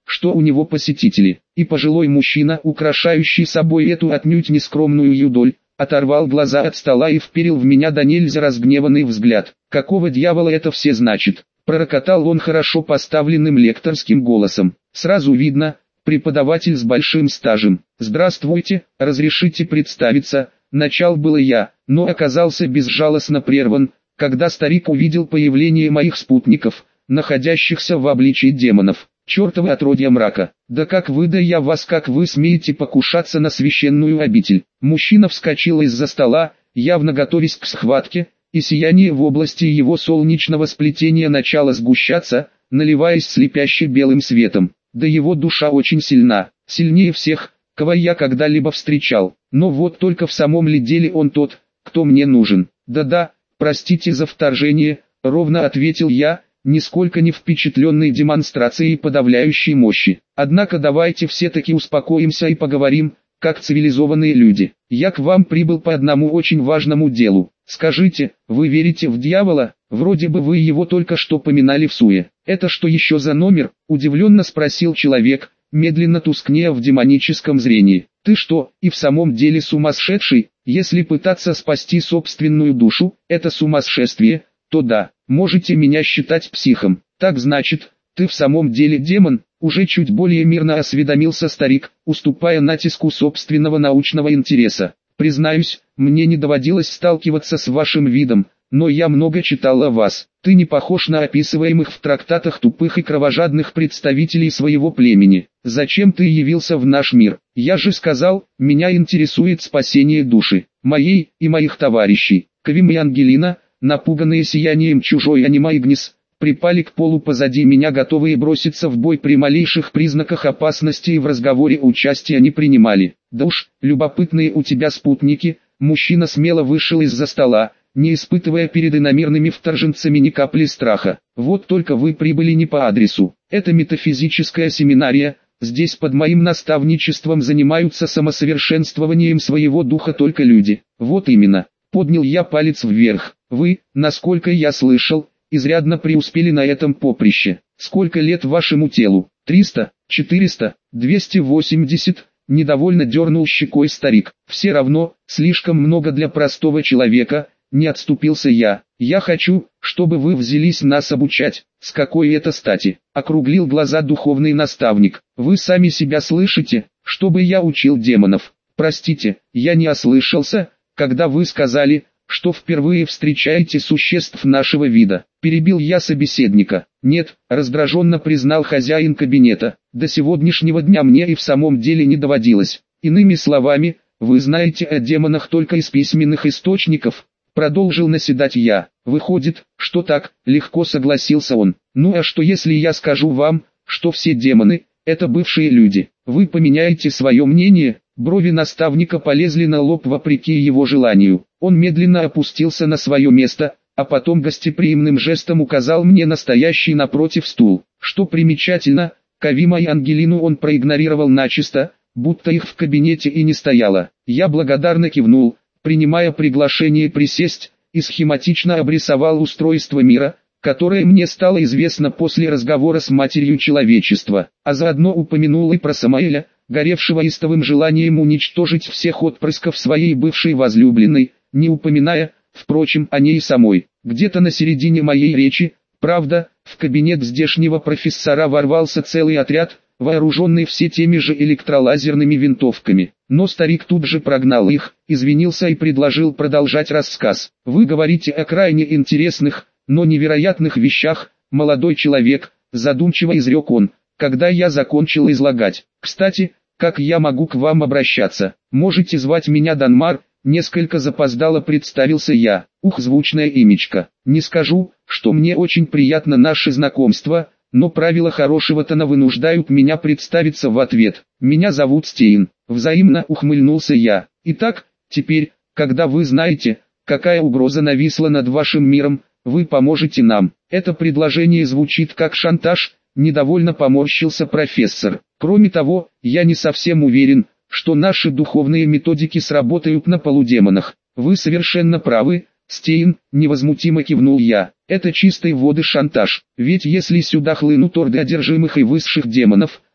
что у него посетители, и пожилой мужчина, украшающий собой эту отнюдь нескромную юдоль, оторвал глаза от стола и вперил в меня до нельзя разгневанный взгляд. «Какого дьявола это все значит?» — пророкотал он хорошо поставленным лекторским голосом. «Сразу видно, преподаватель с большим стажем. Здравствуйте, разрешите представиться?» Начал было я, но оказался безжалостно прерван, когда старик увидел появление моих спутников, находящихся в обличии демонов. «Чертовы отродья мрака! Да как вы, да я вас, как вы смеете покушаться на священную обитель!» Мужчина вскочил из-за стола, явно готовясь к схватке, и сияние в области его солнечного сплетения начало сгущаться, наливаясь слепяще белым светом. Да его душа очень сильна, сильнее всех, кого я когда-либо встречал. Но вот только в самом ли деле он тот, кто мне нужен? «Да-да, простите за вторжение», — ровно ответил я, нисколько не впечатленный демонстрацией подавляющей мощи. «Однако давайте все-таки успокоимся и поговорим, как цивилизованные люди. Я к вам прибыл по одному очень важному делу. Скажите, вы верите в дьявола? Вроде бы вы его только что поминали в суе». «Это что еще за номер?» — удивленно спросил человек, медленно тускнея в демоническом зрении. «Ты что, и в самом деле сумасшедший? Если пытаться спасти собственную душу, это сумасшествие, то да, можете меня считать психом. Так значит, ты в самом деле демон?» Уже чуть более мирно осведомился старик, уступая натиску собственного научного интереса. «Признаюсь, мне не доводилось сталкиваться с вашим видом, но я много читал о вас. Ты не похож на описываемых в трактатах тупых и кровожадных представителей своего племени. Зачем ты явился в наш мир? Я же сказал, меня интересует спасение души, моей и моих товарищей». Кавим и Ангелина, напуганные сиянием чужой анима Игнис, припали к полу позади меня, готовые броситься в бой при малейших признаках опасности, и в разговоре участия не принимали. «Да уж, любопытные у тебя спутники», мужчина смело вышел из-за стола, не испытывая перед иномирными вторженцами ни капли страха. «Вот только вы прибыли не по адресу. Это метафизическая семинария, здесь под моим наставничеством занимаются самосовершенствованием своего духа только люди». «Вот именно», поднял я палец вверх. «Вы, насколько я слышал, изрядно преуспели на этом поприще. Сколько лет вашему телу? Триста, четыреста, двести восемьдесят?» Недовольно дернул щекой старик. «Все равно, слишком много для простого человека», не отступился я. «Я хочу, чтобы вы взялись нас обучать». «С какой это стати?» Округлил глаза духовный наставник. «Вы сами себя слышите, чтобы я учил демонов?» «Простите, я не ослышался, когда вы сказали, что впервые встречаете существ нашего вида». Перебил я собеседника. «Нет», раздраженно признал хозяин кабинета, «до сегодняшнего дня мне и в самом деле не доводилось. Иными словами, вы знаете о демонах только из письменных источников». Продолжил наседать я. «Выходит, что так», легко согласился он. «Ну а что если я скажу вам, что все демоны – это бывшие люди? Вы поменяете свое мнение?» Брови наставника полезли на лоб вопреки его желанию. Он медленно опустился на свое место, а потом гостеприимным жестом указал мне настоящий напротив стул. Что примечательно, Кавима и Ангелину он проигнорировал начисто, будто их в кабинете и не стояло. Я благодарно кивнул, принимая приглашение присесть, и схематично обрисовал устройство мира, которое мне стало известно после разговора с матерью человечества, а заодно упомянул и про Самаэля, горевшего истовым желанием уничтожить всех отпрысков своей бывшей возлюбленной, не упоминая, впрочем, о ней самой. Где-то на середине моей речи, правда, в кабинет здешнего профессора ворвался целый отряд, вооруженный все теми же электролазерными винтовками. Но старик тут же прогнал их, извинился и предложил продолжать рассказ. «Вы говорите о крайне интересных, но невероятных вещах, молодой человек», задумчиво изрек он, когда я закончил излагать. «Кстати, как я могу к вам обращаться? Можете звать меня Данмар», несколько запоздало представился я. «Ух, звучное имечко. Не скажу, что мне очень приятно наше знакомство, но правила хорошего тона вынуждают меня представиться в ответ. Меня зовут Стейн». Взаимно ухмыльнулся я. «Итак, теперь, когда вы знаете, какая угроза нависла над вашим миром, вы поможете нам». Это предложение звучит как шантаж, недовольно поморщился профессор. «Кроме того, я не совсем уверен, что наши духовные методики сработают на полудемонах». «Вы совершенно правы, Стейн», невозмутимо кивнул я. «Это чистой воды шантаж, ведь если сюда хлынут орды одержимых и высших демонов,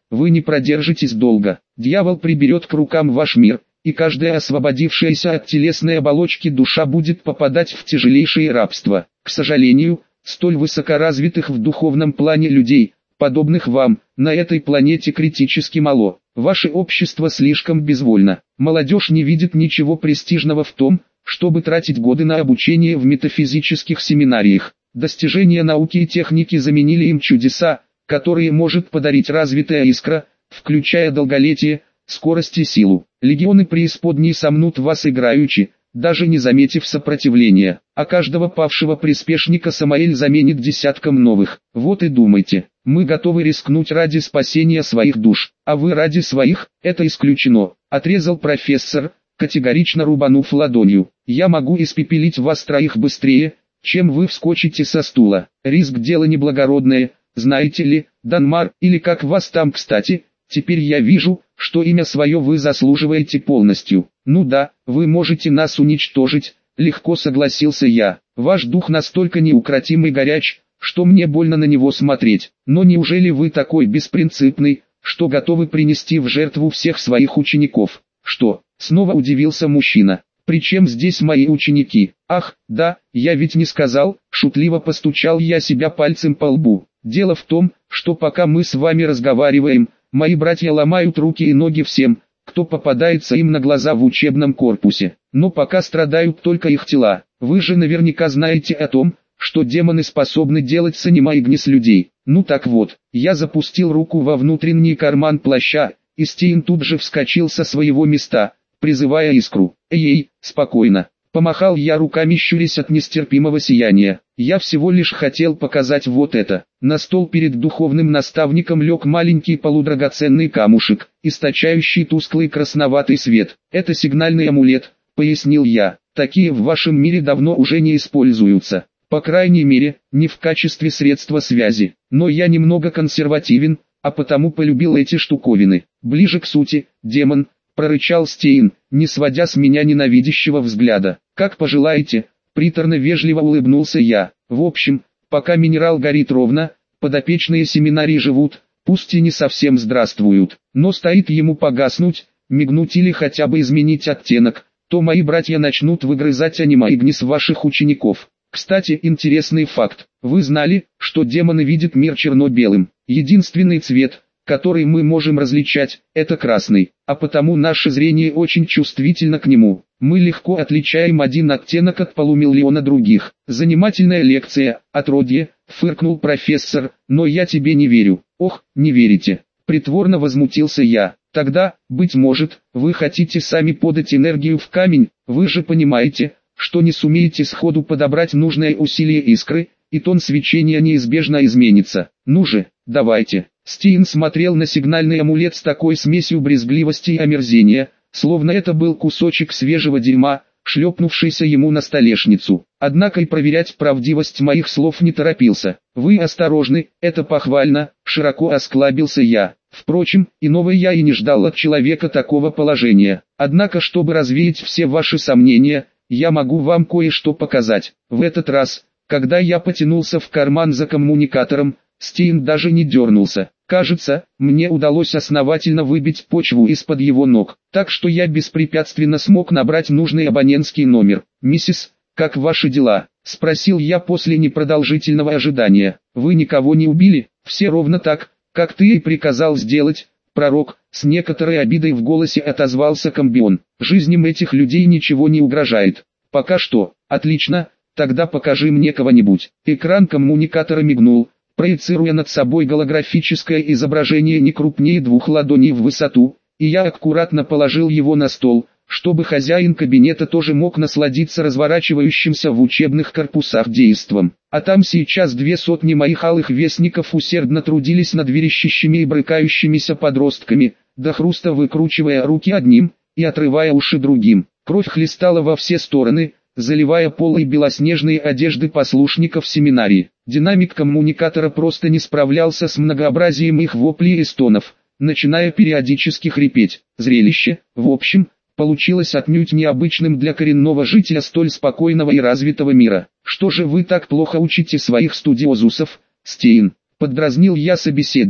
вы не продержитесь долго. Дьявол приберет к рукам ваш мир, и каждая освободившаяся от телесной оболочки душа будет попадать в тяжелейшее рабство. К сожалению, столь высокоразвитых в духовном плане людей, подобных вам, на этой планете критически мало. Ваше общество слишком безвольно. Молодежь не видит ничего престижного в том, чтобы тратить годы на обучение в метафизических семинариях. Достижения науки и техники заменили им чудеса, которые может подарить развитая искра, включая долголетие, скорость и силу. Легионы преисподней сомнут вас играючи, даже не заметив сопротивления, а каждого павшего приспешника Самаэль заменит десятком новых. Вот и думайте, мы готовы рискнуть ради спасения своих душ, а вы ради своих, это исключено, отрезал профессор, категорично рубанув ладонью. Я могу испепелить вас троих быстрее, чем вы вскочите со стула. Риск дело неблагородное, знаете ли, Данмар, или как вас там кстати. Теперь я вижу, что имя свое вы заслуживаете полностью. Ну да, вы можете нас уничтожить, легко согласился я. Ваш дух настолько неукротим и горяч, что мне больно на него смотреть. Но неужели вы такой беспринципный, что готовы принести в жертву всех своих учеников? Что? Снова удивился мужчина. Причем здесь мои ученики? Ах, да, я ведь не сказал, шутливо постучал я себя пальцем по лбу. Дело в том, что пока мы с вами разговариваем, мои братья ломают руки и ноги всем, кто попадается им на глаза в учебном корпусе. Но пока страдают только их тела. Вы же наверняка знаете о том, что демоны способны делать с анима-игни с людей. Ну так вот, я запустил руку во внутренний карман плаща, и Стейн тут же вскочил со своего места, призывая искру. Эй-эй, спокойно. Помахал я руками, щурясь от нестерпимого сияния. Я всего лишь хотел показать вот это. На стол перед духовным наставником лег маленький полудрагоценный камушек, источающий тусклый красноватый свет. Это сигнальный амулет, пояснил я. Такие в вашем мире давно уже не используются. По крайней мере, не в качестве средства связи. Но я немного консервативен, а потому полюбил эти штуковины. Ближе к сути, демон, прорычал Стейн, не сводя с меня ненавидящего взгляда. Как пожелаете, приторно-вежливо улыбнулся я. В общем, пока минерал горит ровно, подопечные семинарии живут, пусть и не совсем здравствуют, но стоит ему погаснуть, мигнуть или хотя бы изменить оттенок, то мои братья начнут выгрызать анима-игни с ваших учеников. Кстати, интересный факт. Вы знали, что демоны видят мир черно-белым? Единственный цвет, который мы можем различать, это красный, а потому наше зрение очень чувствительно к нему. Мы легко отличаем один оттенок от полумиллиона других. Занимательная лекция, отродье, фыркнул профессор, но я тебе не верю. Ох, не верите? Притворно возмутился я. Тогда, быть может, вы хотите сами подать энергию в камень, вы же понимаете, что не сумеете сходу подобрать нужное усилие искры, и тон свечения неизбежно изменится. Ну же, давайте. Стейн смотрел на сигнальный амулет с такой смесью брезгливости и омерзения, словно это был кусочек свежего дерьма, шлепнувшийся ему на столешницу. Однако и проверять правдивость моих слов не торопился. «Вы осторожны, это похвально», — широко осклабился я. Впрочем, иного я и не ждал от человека такого положения. Однако, чтобы развеять все ваши сомнения, я могу вам кое-что показать. В этот раз, когда я потянулся в карман за коммуникатором, Стейн даже не дернулся. Кажется, мне удалось основательно выбить почву из-под его ног, так что я беспрепятственно смог набрать нужный абонентский номер. «Миссис, как ваши дела?» – спросил я после непродолжительного ожидания. «Вы никого не убили? Все ровно так, как ты и приказал сделать, пророк», – с некоторой обидой в голосе отозвался Комбион. «Жизням этих людей ничего не угрожает. Пока что. Отлично, тогда покажи мне кого-нибудь». Экран коммуникатора мигнул, проецируя над собой голографическое изображение не крупнее двух ладоней в высоту, и я аккуратно положил его на стол, чтобы хозяин кабинета тоже мог насладиться разворачивающимся в учебных корпусах действом. А там сейчас две сотни моих алых вестников усердно трудились над верещащими и брыкающимися подростками, до хруста выкручивая руки одним и отрывая уши другим. Кровь хлестала во все стороны, заливая полы белоснежные одежды послушников семинарии. Динамик коммуникатора просто не справлялся с многообразием их воплей и стонов, начиная периодически хрипеть. Зрелище, в общем, получилось отнюдь необычным для коренного жителя столь спокойного и развитого мира. «Что же вы так плохо учите своих студиозусов, Стейн?» — поддразнил я собеседника.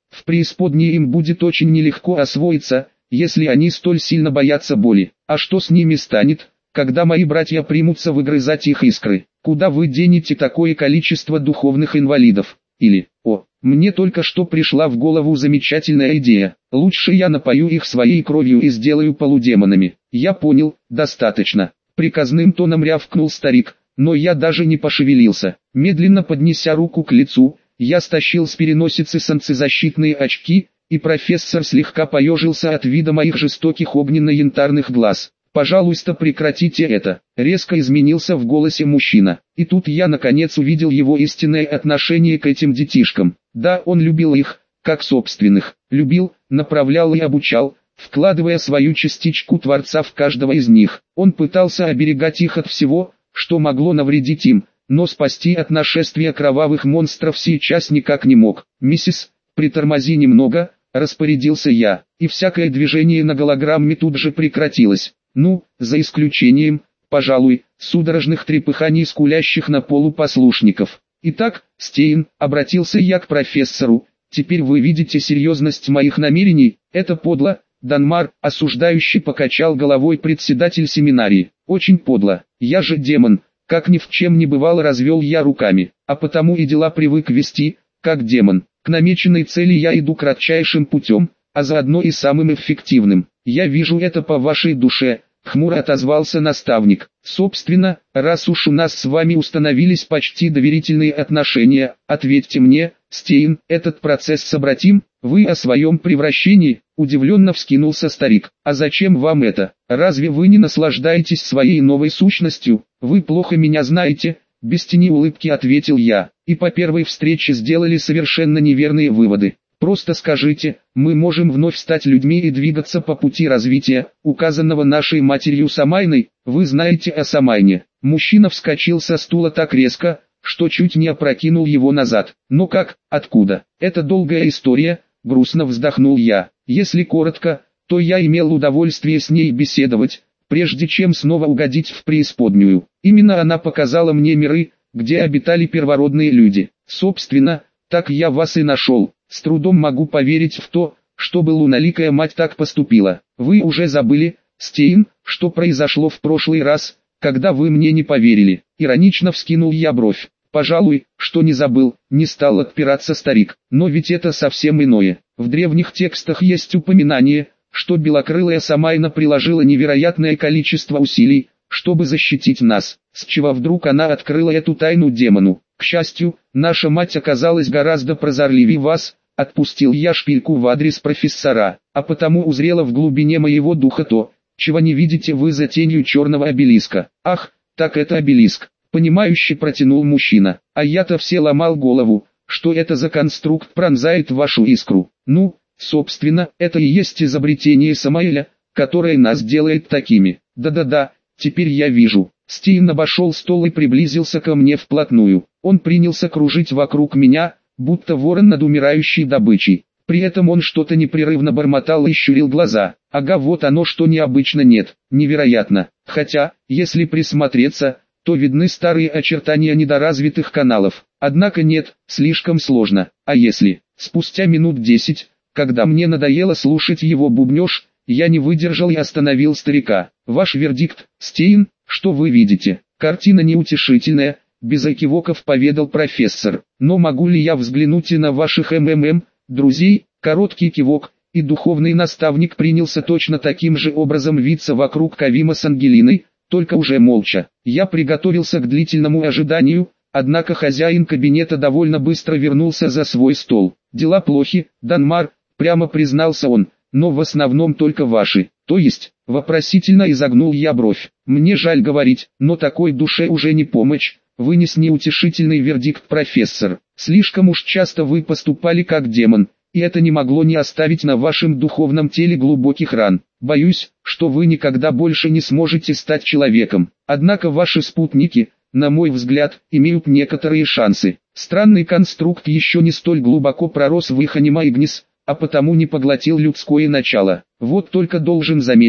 В преисподней им будет очень нелегко освоиться, если они столь сильно боятся боли. А что с ними станет, когда мои братья примутся выгрызать их искры? Куда вы денете такое количество духовных инвалидов? Или, о, мне только что пришла в голову замечательная идея. Лучше я напою их своей кровью и сделаю полудемонами. Я понял, достаточно. Приказным тоном рявкнул старик, но я даже не пошевелился. Медленно поднеся руку к лицу, я стащил с переносицы солнцезащитные очки, и профессор слегка поежился от вида моих жестоких огненно-янтарных глаз. «Пожалуйста, прекратите это», — резко изменился в голосе мужчина. И тут я наконец увидел его истинное отношение к этим детишкам. Да, он любил их, как собственных. Любил, направлял и обучал, вкладывая свою частичку Творца в каждого из них. Он пытался оберегать их от всего, что могло навредить им, но спасти от нашествия кровавых монстров сейчас никак не мог. «Миссис, притормози немного», — распорядился я, и всякое движение на голограмме тут же прекратилось. Ну, за исключением, пожалуй, судорожных трепыханий скулящих на полу послушников. «Итак, Стейн», — обратился я к профессору, — «теперь вы видите серьезность моих намерений, это подло». Данмар, осуждающий, покачал головой председатель семинарии. «Очень подло, я же демон», как ни в чем не бывало, развел я руками, а потому и дела привык вести, как демон. К намеченной цели я иду кратчайшим путем, а заодно и самым эффективным. «Я вижу это по вашей душе», — хмуро отозвался наставник. «Собственно, раз уж у нас с вами установились почти доверительные отношения, ответьте мне, Стейн, этот процесс собратим? Вы о своем превращении?» — удивленно вскинулся старик. «А зачем вам это? Разве вы не наслаждаетесь своей новой сущностью? Вы плохо меня знаете», — без тени улыбки ответил я, — «и по первой встрече сделали совершенно неверные выводы. Просто скажите, мы можем вновь стать людьми и двигаться по пути развития, указанного нашей матерью Самайной. Вы знаете о Самайне». Мужчина вскочил со стула так резко, что чуть не опрокинул его назад. «Но как, откуда? Это долгая история», — грустно вздохнул я. «Если коротко, то я имел удовольствие с ней беседовать, прежде чем снова угодить в преисподнюю. Именно она показала мне миры, где обитали первородные люди. Собственно, так я вас и нашел. С трудом могу поверить в то, чтобы луналикая мать так поступила. Вы уже забыли, Стейн, что произошло в прошлый раз, когда вы мне не поверили?» Иронично вскинул я бровь. «Пожалуй, что не забыл», — не стал отпираться старик. «Но ведь это совсем иное. В древних текстах есть упоминание, что белокрылая Самайна приложила невероятное количество усилий, чтобы защитить нас. С чего вдруг она открыла эту тайну демону? К счастью, наша мать оказалась гораздо прозорливее вас», — отпустил я шпильку в адрес профессора, «а потому узрела в глубине моего духа то, чего не видите вы за тенью черного обелиска». «Ах, так это обелиск», — понимающе протянул мужчина, «а я-то все ломал голову, что это за конструкт пронзает вашу искру». «Ну, собственно, это и есть изобретение Самаэля, которое нас делает такими. Да-да-да, теперь я вижу». Стейн обошел стол и приблизился ко мне вплотную. Он принялся кружить вокруг меня, будто ворон над умирающей добычей. При этом он что-то непрерывно бормотал и щурил глаза. «Ага, вот оно что необычно, нет, невероятно. Хотя, если присмотреться, то видны старые очертания недоразвитых каналов. Однако нет, слишком сложно. А если, спустя минут десять, когда мне надоело слушать его бубнёж, я не выдержал и остановил старика. Ваш вердикт, Стейн, что вы видите? Картина неутешительная», — без экивоков поведал профессор. «Но могу ли я взглянуть и на ваших МММ, друзей?» Короткий кивок, и духовный наставник принялся точно таким же образом виться вокруг Кавима с Ангелиной, только уже молча. Я приготовился к длительному ожиданию, однако хозяин кабинета довольно быстро вернулся за свой стол. «Дела плохи, Данмар», — прямо признался он, — «но в основном только ваши». «То есть?» — вопросительно изогнул я бровь. «Мне жаль говорить, но такой душе уже не помочь», — вынес неутешительный вердикт профессор. «Слишком уж часто вы поступали как демон, и это не могло не оставить на вашем духовном теле глубоких ран. Боюсь, что вы никогда больше не сможете стать человеком. Однако ваши спутники, на мой взгляд, имеют некоторые шансы. Странный конструкт еще не столь глубоко пророс в их анима Игнис, а потому не поглотил людское начало. Вот только должен заметить,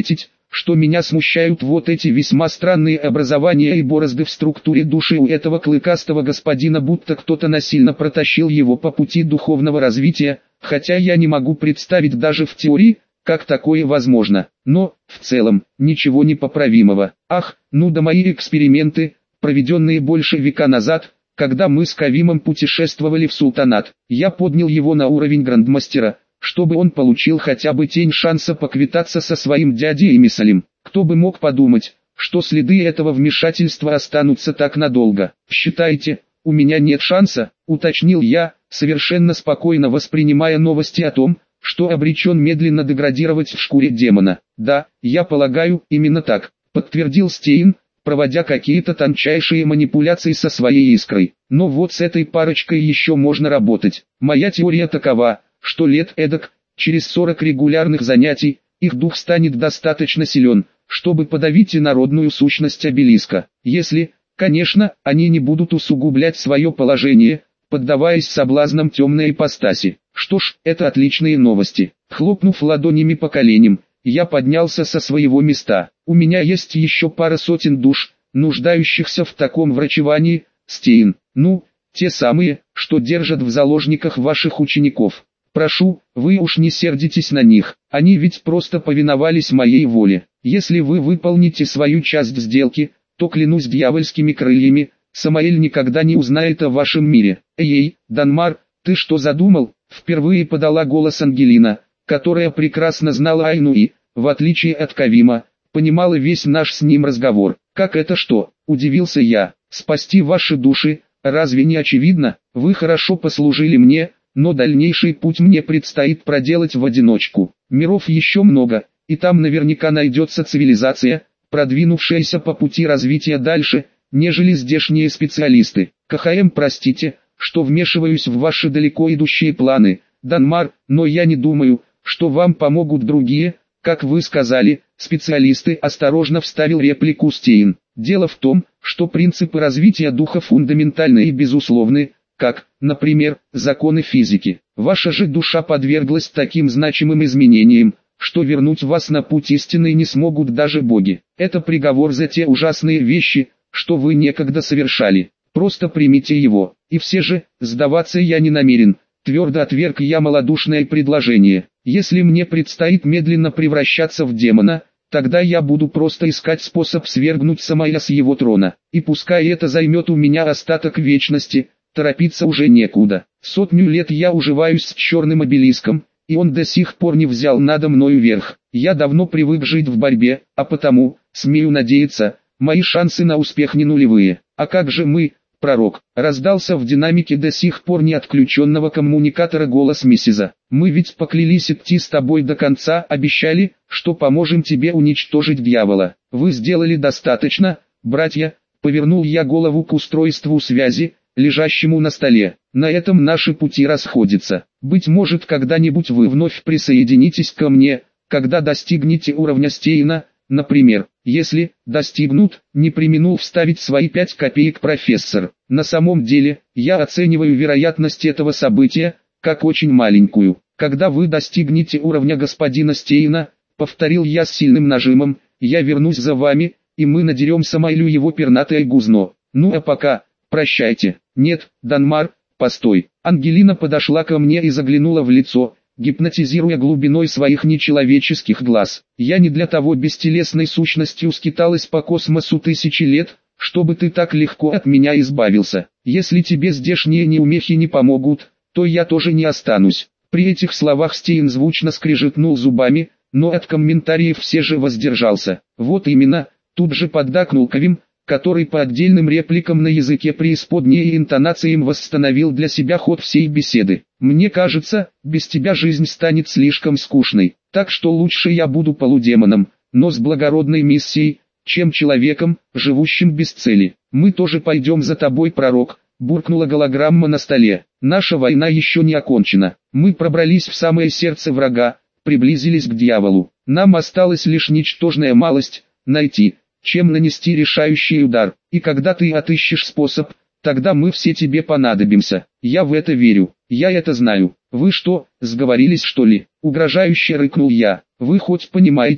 что меня смущают вот эти весьма странные образования и борозды в структуре души у этого клыкастого господина, будто кто-то насильно протащил его по пути духовного развития, хотя я не могу представить даже в теории, как такое возможно. Но, в целом, ничего непоправимого. Ах, ну да мои эксперименты, проведенные больше века назад, когда мы с Кавимом путешествовали в султанат, я поднял его на уровень грандмастера, чтобы он получил хотя бы тень шанса поквитаться со своим дядей Эмисалем. Кто бы мог подумать, что следы этого вмешательства останутся так надолго. Считайте, у меня нет шанса, уточнил я, совершенно спокойно воспринимая новости о том, что обречен медленно деградировать в шкуре демона. Да, я полагаю, именно так, подтвердил Стейн, проводя какие-то тончайшие манипуляции со своей искрой. Но вот с этой парочкой еще можно работать. Моя теория такова, что лет эдак, через сорок регулярных занятий, их дух станет достаточно силен, чтобы подавить инородную сущность обелиска. Если, конечно, они не будут усугублять свое положение, поддаваясь соблазнам темной ипостаси. Что ж, это отличные новости. Хлопнув ладонями по коленям, я поднялся со своего места. У меня есть еще пара сотен душ, нуждающихся в таком врачевании, Стейн. Ну, те самые, что держат в заложниках ваших учеников. Прошу, вы уж не сердитесь на них, они ведь просто повиновались моей воле. Если вы выполните свою часть сделки, то клянусь дьявольскими крыльями, Самаэль никогда не узнает о вашем мире. Эй, Данмар, ты что задумал? Впервые подала голос Ангелина, которая прекрасно знала Айну и, в отличие от Кавима, понимала весь наш с ним разговор. Как это что? Удивился я. Спасти ваши души, разве не очевидно? Вы хорошо послужили мне, но дальнейший путь мне предстоит проделать в одиночку. Миров еще много, и там наверняка найдется цивилизация, продвинувшаяся по пути развития дальше, нежели здешние специалисты. КХМ, простите, что вмешиваюсь в ваши далеко идущие планы, Данмар, но я не думаю, что вам помогут другие, как вы сказали, специалисты. Осторожно вставил реплику Стейн. Дело в том, что принципы развития духа фундаментальны и безусловны, как, например, законы физики. Ваша же душа подверглась таким значимым изменениям, что вернуть вас на путь истинный не смогут даже боги. Это приговор за те ужасные вещи, что вы некогда совершали. Просто примите его. И все же, сдаваться я не намерен. Твердо отверг я малодушное предложение. Если мне предстоит медленно превращаться в демона, тогда я буду просто искать способ свергнуть Самаэля с его трона. И пускай это займет у меня остаток вечности, торопиться уже некуда. Сотню лет я уживаюсь с черным обелиском, и он до сих пор не взял надо мною верх. Я давно привык жить в борьбе, а потому, смею надеяться, мои шансы на успех не нулевые. А как же мы, пророк? Раздался в динамике до сих пор не отключенного коммуникатора голос Миссиза. Мы ведь поклялись идти с тобой до конца, обещали, что поможем тебе уничтожить дьявола. Вы сделали достаточно, братья? Повернул я голову к устройству связи, лежащему на столе. На этом наши пути расходятся. Быть может, когда-нибудь вы вновь присоединитесь ко мне, когда достигнете уровня Стейна, например. Если достигнут, не преминул вставить свои пять копеек профессор. На самом деле, я оцениваю вероятность этого события, как очень маленькую. Когда вы достигнете уровня господина Стейна, повторил я с сильным нажимом, я вернусь за вами, и мы надерем Самаэлю его пернатое гузно. Ну а пока, прощайте. Нет, Данмар, постой. Ангелина подошла ко мне и заглянула в лицо, гипнотизируя глубиной своих нечеловеческих глаз. Я не для того бестелесной сущностью скиталась по космосу тысячи лет, чтобы ты так легко от меня избавился. Если тебе здешние неумехи не помогут, то я тоже не останусь. При этих словах Стейн звучно скрежетнул зубами, но от комментариев все же воздержался. Вот именно, тут же поддакнул Кавим, который по отдельным репликам на языке преисподней и интонациям восстановил для себя ход всей беседы. Мне кажется, без тебя жизнь станет слишком скучной, так что лучше я буду полудемоном, но с благородной миссией, чем человеком, живущим без цели. Мы тоже пойдем за тобой, пророк, буркнула голограмма на столе. Наша война еще не окончена. Мы пробрались в самое сердце врага, приблизились к дьяволу. Нам осталась лишь ничтожная малость – найти, чем нанести решающий удар. И когда ты отыщешь способ, тогда мы все тебе понадобимся. Я в это верю, я это знаю. Вы что, сговорились что ли? Угрожающе рыкнул я. Вы хоть понимаете,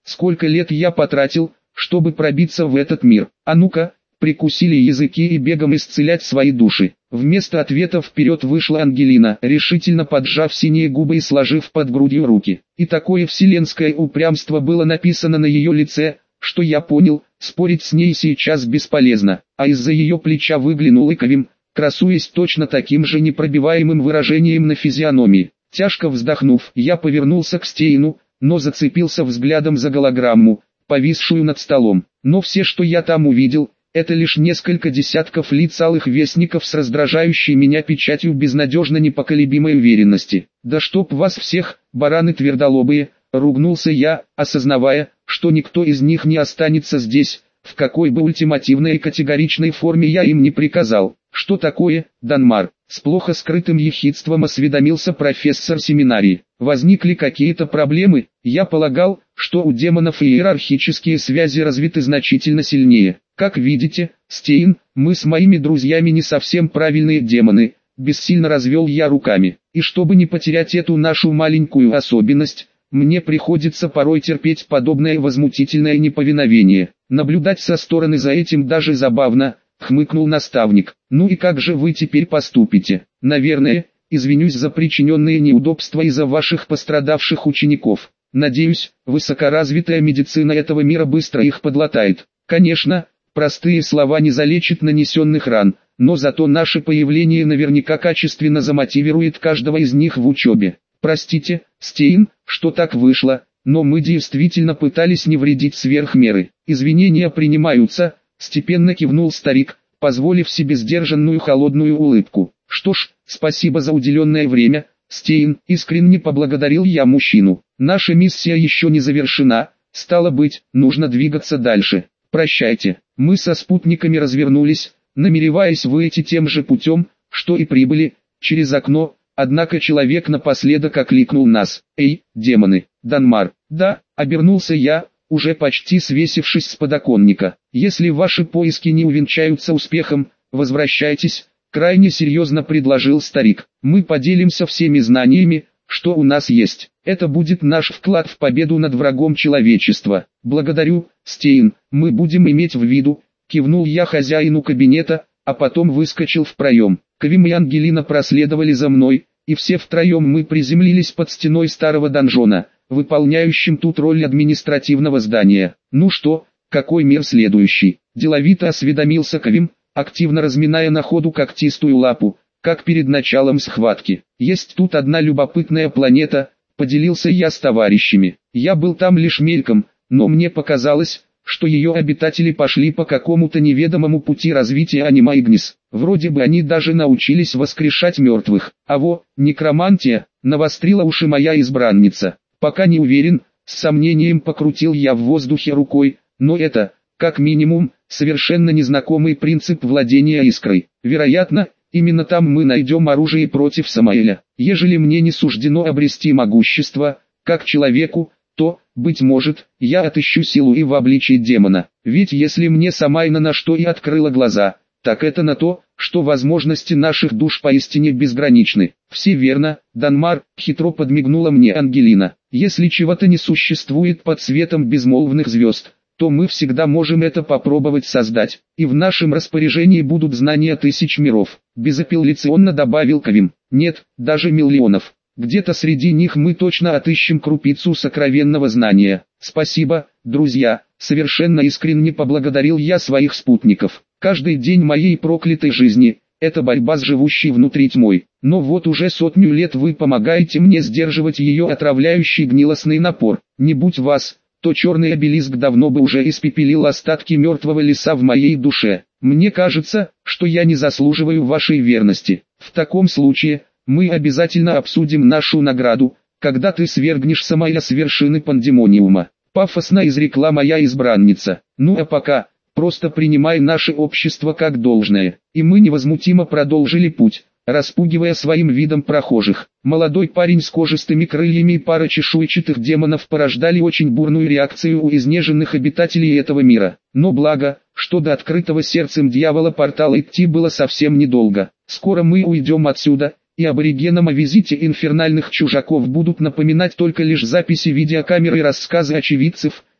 сколько лет я потратил, чтобы пробиться в этот мир. А ну-ка, прикусили языки и бегом исцелять свои души. Вместо ответа вперед вышла Ангелина, решительно поджав синие губы и сложив под грудью руки. И такое вселенское упрямство было написано на ее лице, что я понял, спорить с ней сейчас бесполезно. А из-за ее плеча выглянул Иковим, красуясь точно таким же непробиваемым выражением на физиономии. Тяжко вздохнув, я повернулся к Стейну, но зацепился взглядом за голограмму, повисшую над столом. Но все, что я там увидел, это лишь несколько десятков лиц алых вестников с раздражающей меня печатью безнадежно непоколебимой уверенности. «Да чтоб вас всех, бараны твердолобые!» — ругнулся я, осознавая, что никто из них не останется здесь, в какой бы ультимативной и категоричной форме я им не приказал. «Что такое, Данмар?» — с плохо скрытым ехидством осведомился профессор семинарии. «Возникли какие-то проблемы?» Я полагал, что у демонов иерархические связи развиты значительно сильнее. Как видите, Стейн, мы с моими друзьями не совсем правильные демоны, бессильно развел я руками. И чтобы не потерять эту нашу маленькую особенность, мне приходится порой терпеть подобное возмутительное неповиновение. Наблюдать со стороны за этим даже забавно, хмыкнул наставник. Ну и как же вы теперь поступите? Наверное, извинюсь за причиненные неудобства из-за ваших пострадавших учеников. Надеюсь, высокоразвитая медицина этого мира быстро их подлатает. Конечно, простые слова не залечат нанесенных ран, но зато наше появление наверняка качественно замотивирует каждого из них в учебе. Простите, Стейн, что так вышло, но мы действительно пытались не вредить сверх меры. Извинения принимаются, степенно кивнул старик, позволив себе сдержанную холодную улыбку. Что ж, спасибо за уделенное время, Стейн, искренне поблагодарил я мужчину. Наша миссия еще не завершена, стало быть, нужно двигаться дальше. Прощайте. Мы со спутниками развернулись, намереваясь выйти тем же путем, что и прибыли, через окно, однако человек напоследок окликнул нас. «Эй, демоны!» «Данмар!» «Да», — обернулся я, уже почти свесившись с подоконника. «Если ваши поиски не увенчаются успехом, возвращайтесь», — крайне серьезно предложил старик. «Мы поделимся всеми знаниями, что у нас есть. Это будет наш вклад в победу над врагом человечества». «Благодарю, Стейн, мы будем иметь в виду», — кивнул я хозяину кабинета, а потом выскочил в проем. Квим и Ангелина проследовали за мной, и все втроем мы приземлились под стеной старого донжона, выполняющим тут роль административного здания. «Ну что, какой мир следующий?» — деловито осведомился Квим, активно разминая на ходу когтистую лапу, как перед началом схватки. «Есть тут одна любопытная планета», — поделился я с товарищами. Я был там лишь мельком, но мне показалось, что ее обитатели пошли по какому-то неведомому пути развития анима Игнис. Вроде бы они даже научились воскрешать мертвых. А во, некромантия, навострила уши моя избранница. Пока не уверен, с сомнением покрутил я в воздухе рукой, но это, как минимум, совершенно незнакомый принцип владения искрой. Вероятно, именно там мы найдем оружие против Самаэля. Ежели мне не суждено обрести могущество, как человеку, то, быть может, я отыщу силу и в обличии демона. Ведь если мне Самайна на что и открыла глаза, так это на то, что возможности наших душ поистине безграничны. Все верно, Данмар, хитро подмигнула мне Ангелина. Если чего-то не существует под светом безмолвных звезд, то мы всегда можем это попробовать создать, и в нашем распоряжении будут знания тысяч миров. Безапелляционно добавил Квим. Нет, даже миллионов. Где-то среди них мы точно отыщем крупицу сокровенного знания. Спасибо, друзья, совершенно искренне поблагодарил я своих спутников. Каждый день моей проклятой жизни – это борьба с живущей внутри тьмой. Но вот уже сотню лет вы помогаете мне сдерживать ее отравляющий гнилостный напор. Не будь вас, то черный обелиск давно бы уже испепелил остатки мертвого леса в моей душе. Мне кажется, что я не заслуживаю вашей верности. В таком случае, мы обязательно обсудим нашу награду, когда ты свергнешь Самаэля с вершины пандемониума. Пафосно изрекла моя избранница. Ну а пока, просто принимай наше общество как должное. И мы невозмутимо продолжили путь, распугивая своим видом прохожих. Молодой парень с кожистыми крыльями и пара чешуйчатых демонов порождали очень бурную реакцию у изнеженных обитателей этого мира. Но благо, что до открытого сердцем дьявола портала идти было совсем недолго. Скоро мы уйдем отсюда, и аборигенам о визите инфернальных чужаков будут напоминать только лишь записи видеокамер и рассказы очевидцев,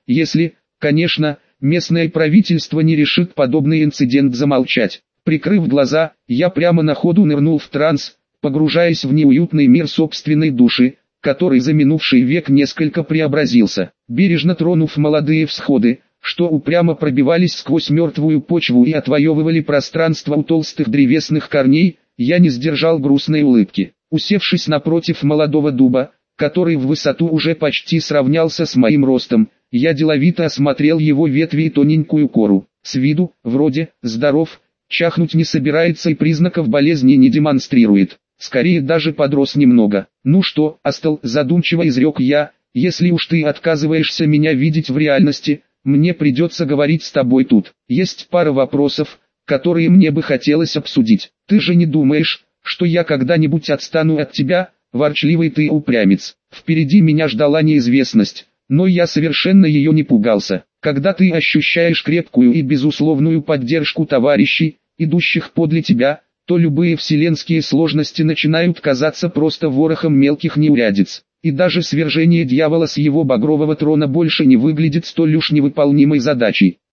если, конечно, местное правительство не решит подобный инцидент замолчать. Прикрыв глаза, я прямо на ходу нырнул в транс, погружаясь в неуютный мир собственной души, который за минувший век несколько преобразился. Бережно тронув молодые всходы, что упрямо пробивались сквозь мертвую почву и отвоевывали пространство у толстых древесных корней, я не сдержал грустной улыбки. Усевшись напротив молодого дуба, который в высоту уже почти сравнялся с моим ростом, я деловито осмотрел его ветви и тоненькую кору. С виду, вроде, здоров, чахнуть не собирается и признаков болезни не демонстрирует. Скорее даже подрос немного. «Ну что, Астл», задумчиво изрек я, «если уж ты отказываешься меня видеть в реальности, мне придется говорить с тобой тут. Есть пара вопросов, которые мне бы хотелось обсудить. Ты же не думаешь, что я когда-нибудь отстану от тебя, ворчливый ты упрямец?» Впереди меня ждала неизвестность, но я совершенно ее не пугался. Когда ты ощущаешь крепкую и безусловную поддержку товарищей, идущих подле тебя, то любые вселенские сложности начинают казаться просто ворохом мелких неурядиц. И даже свержение дьявола с его багрового трона больше не выглядит столь уж невыполнимой задачей.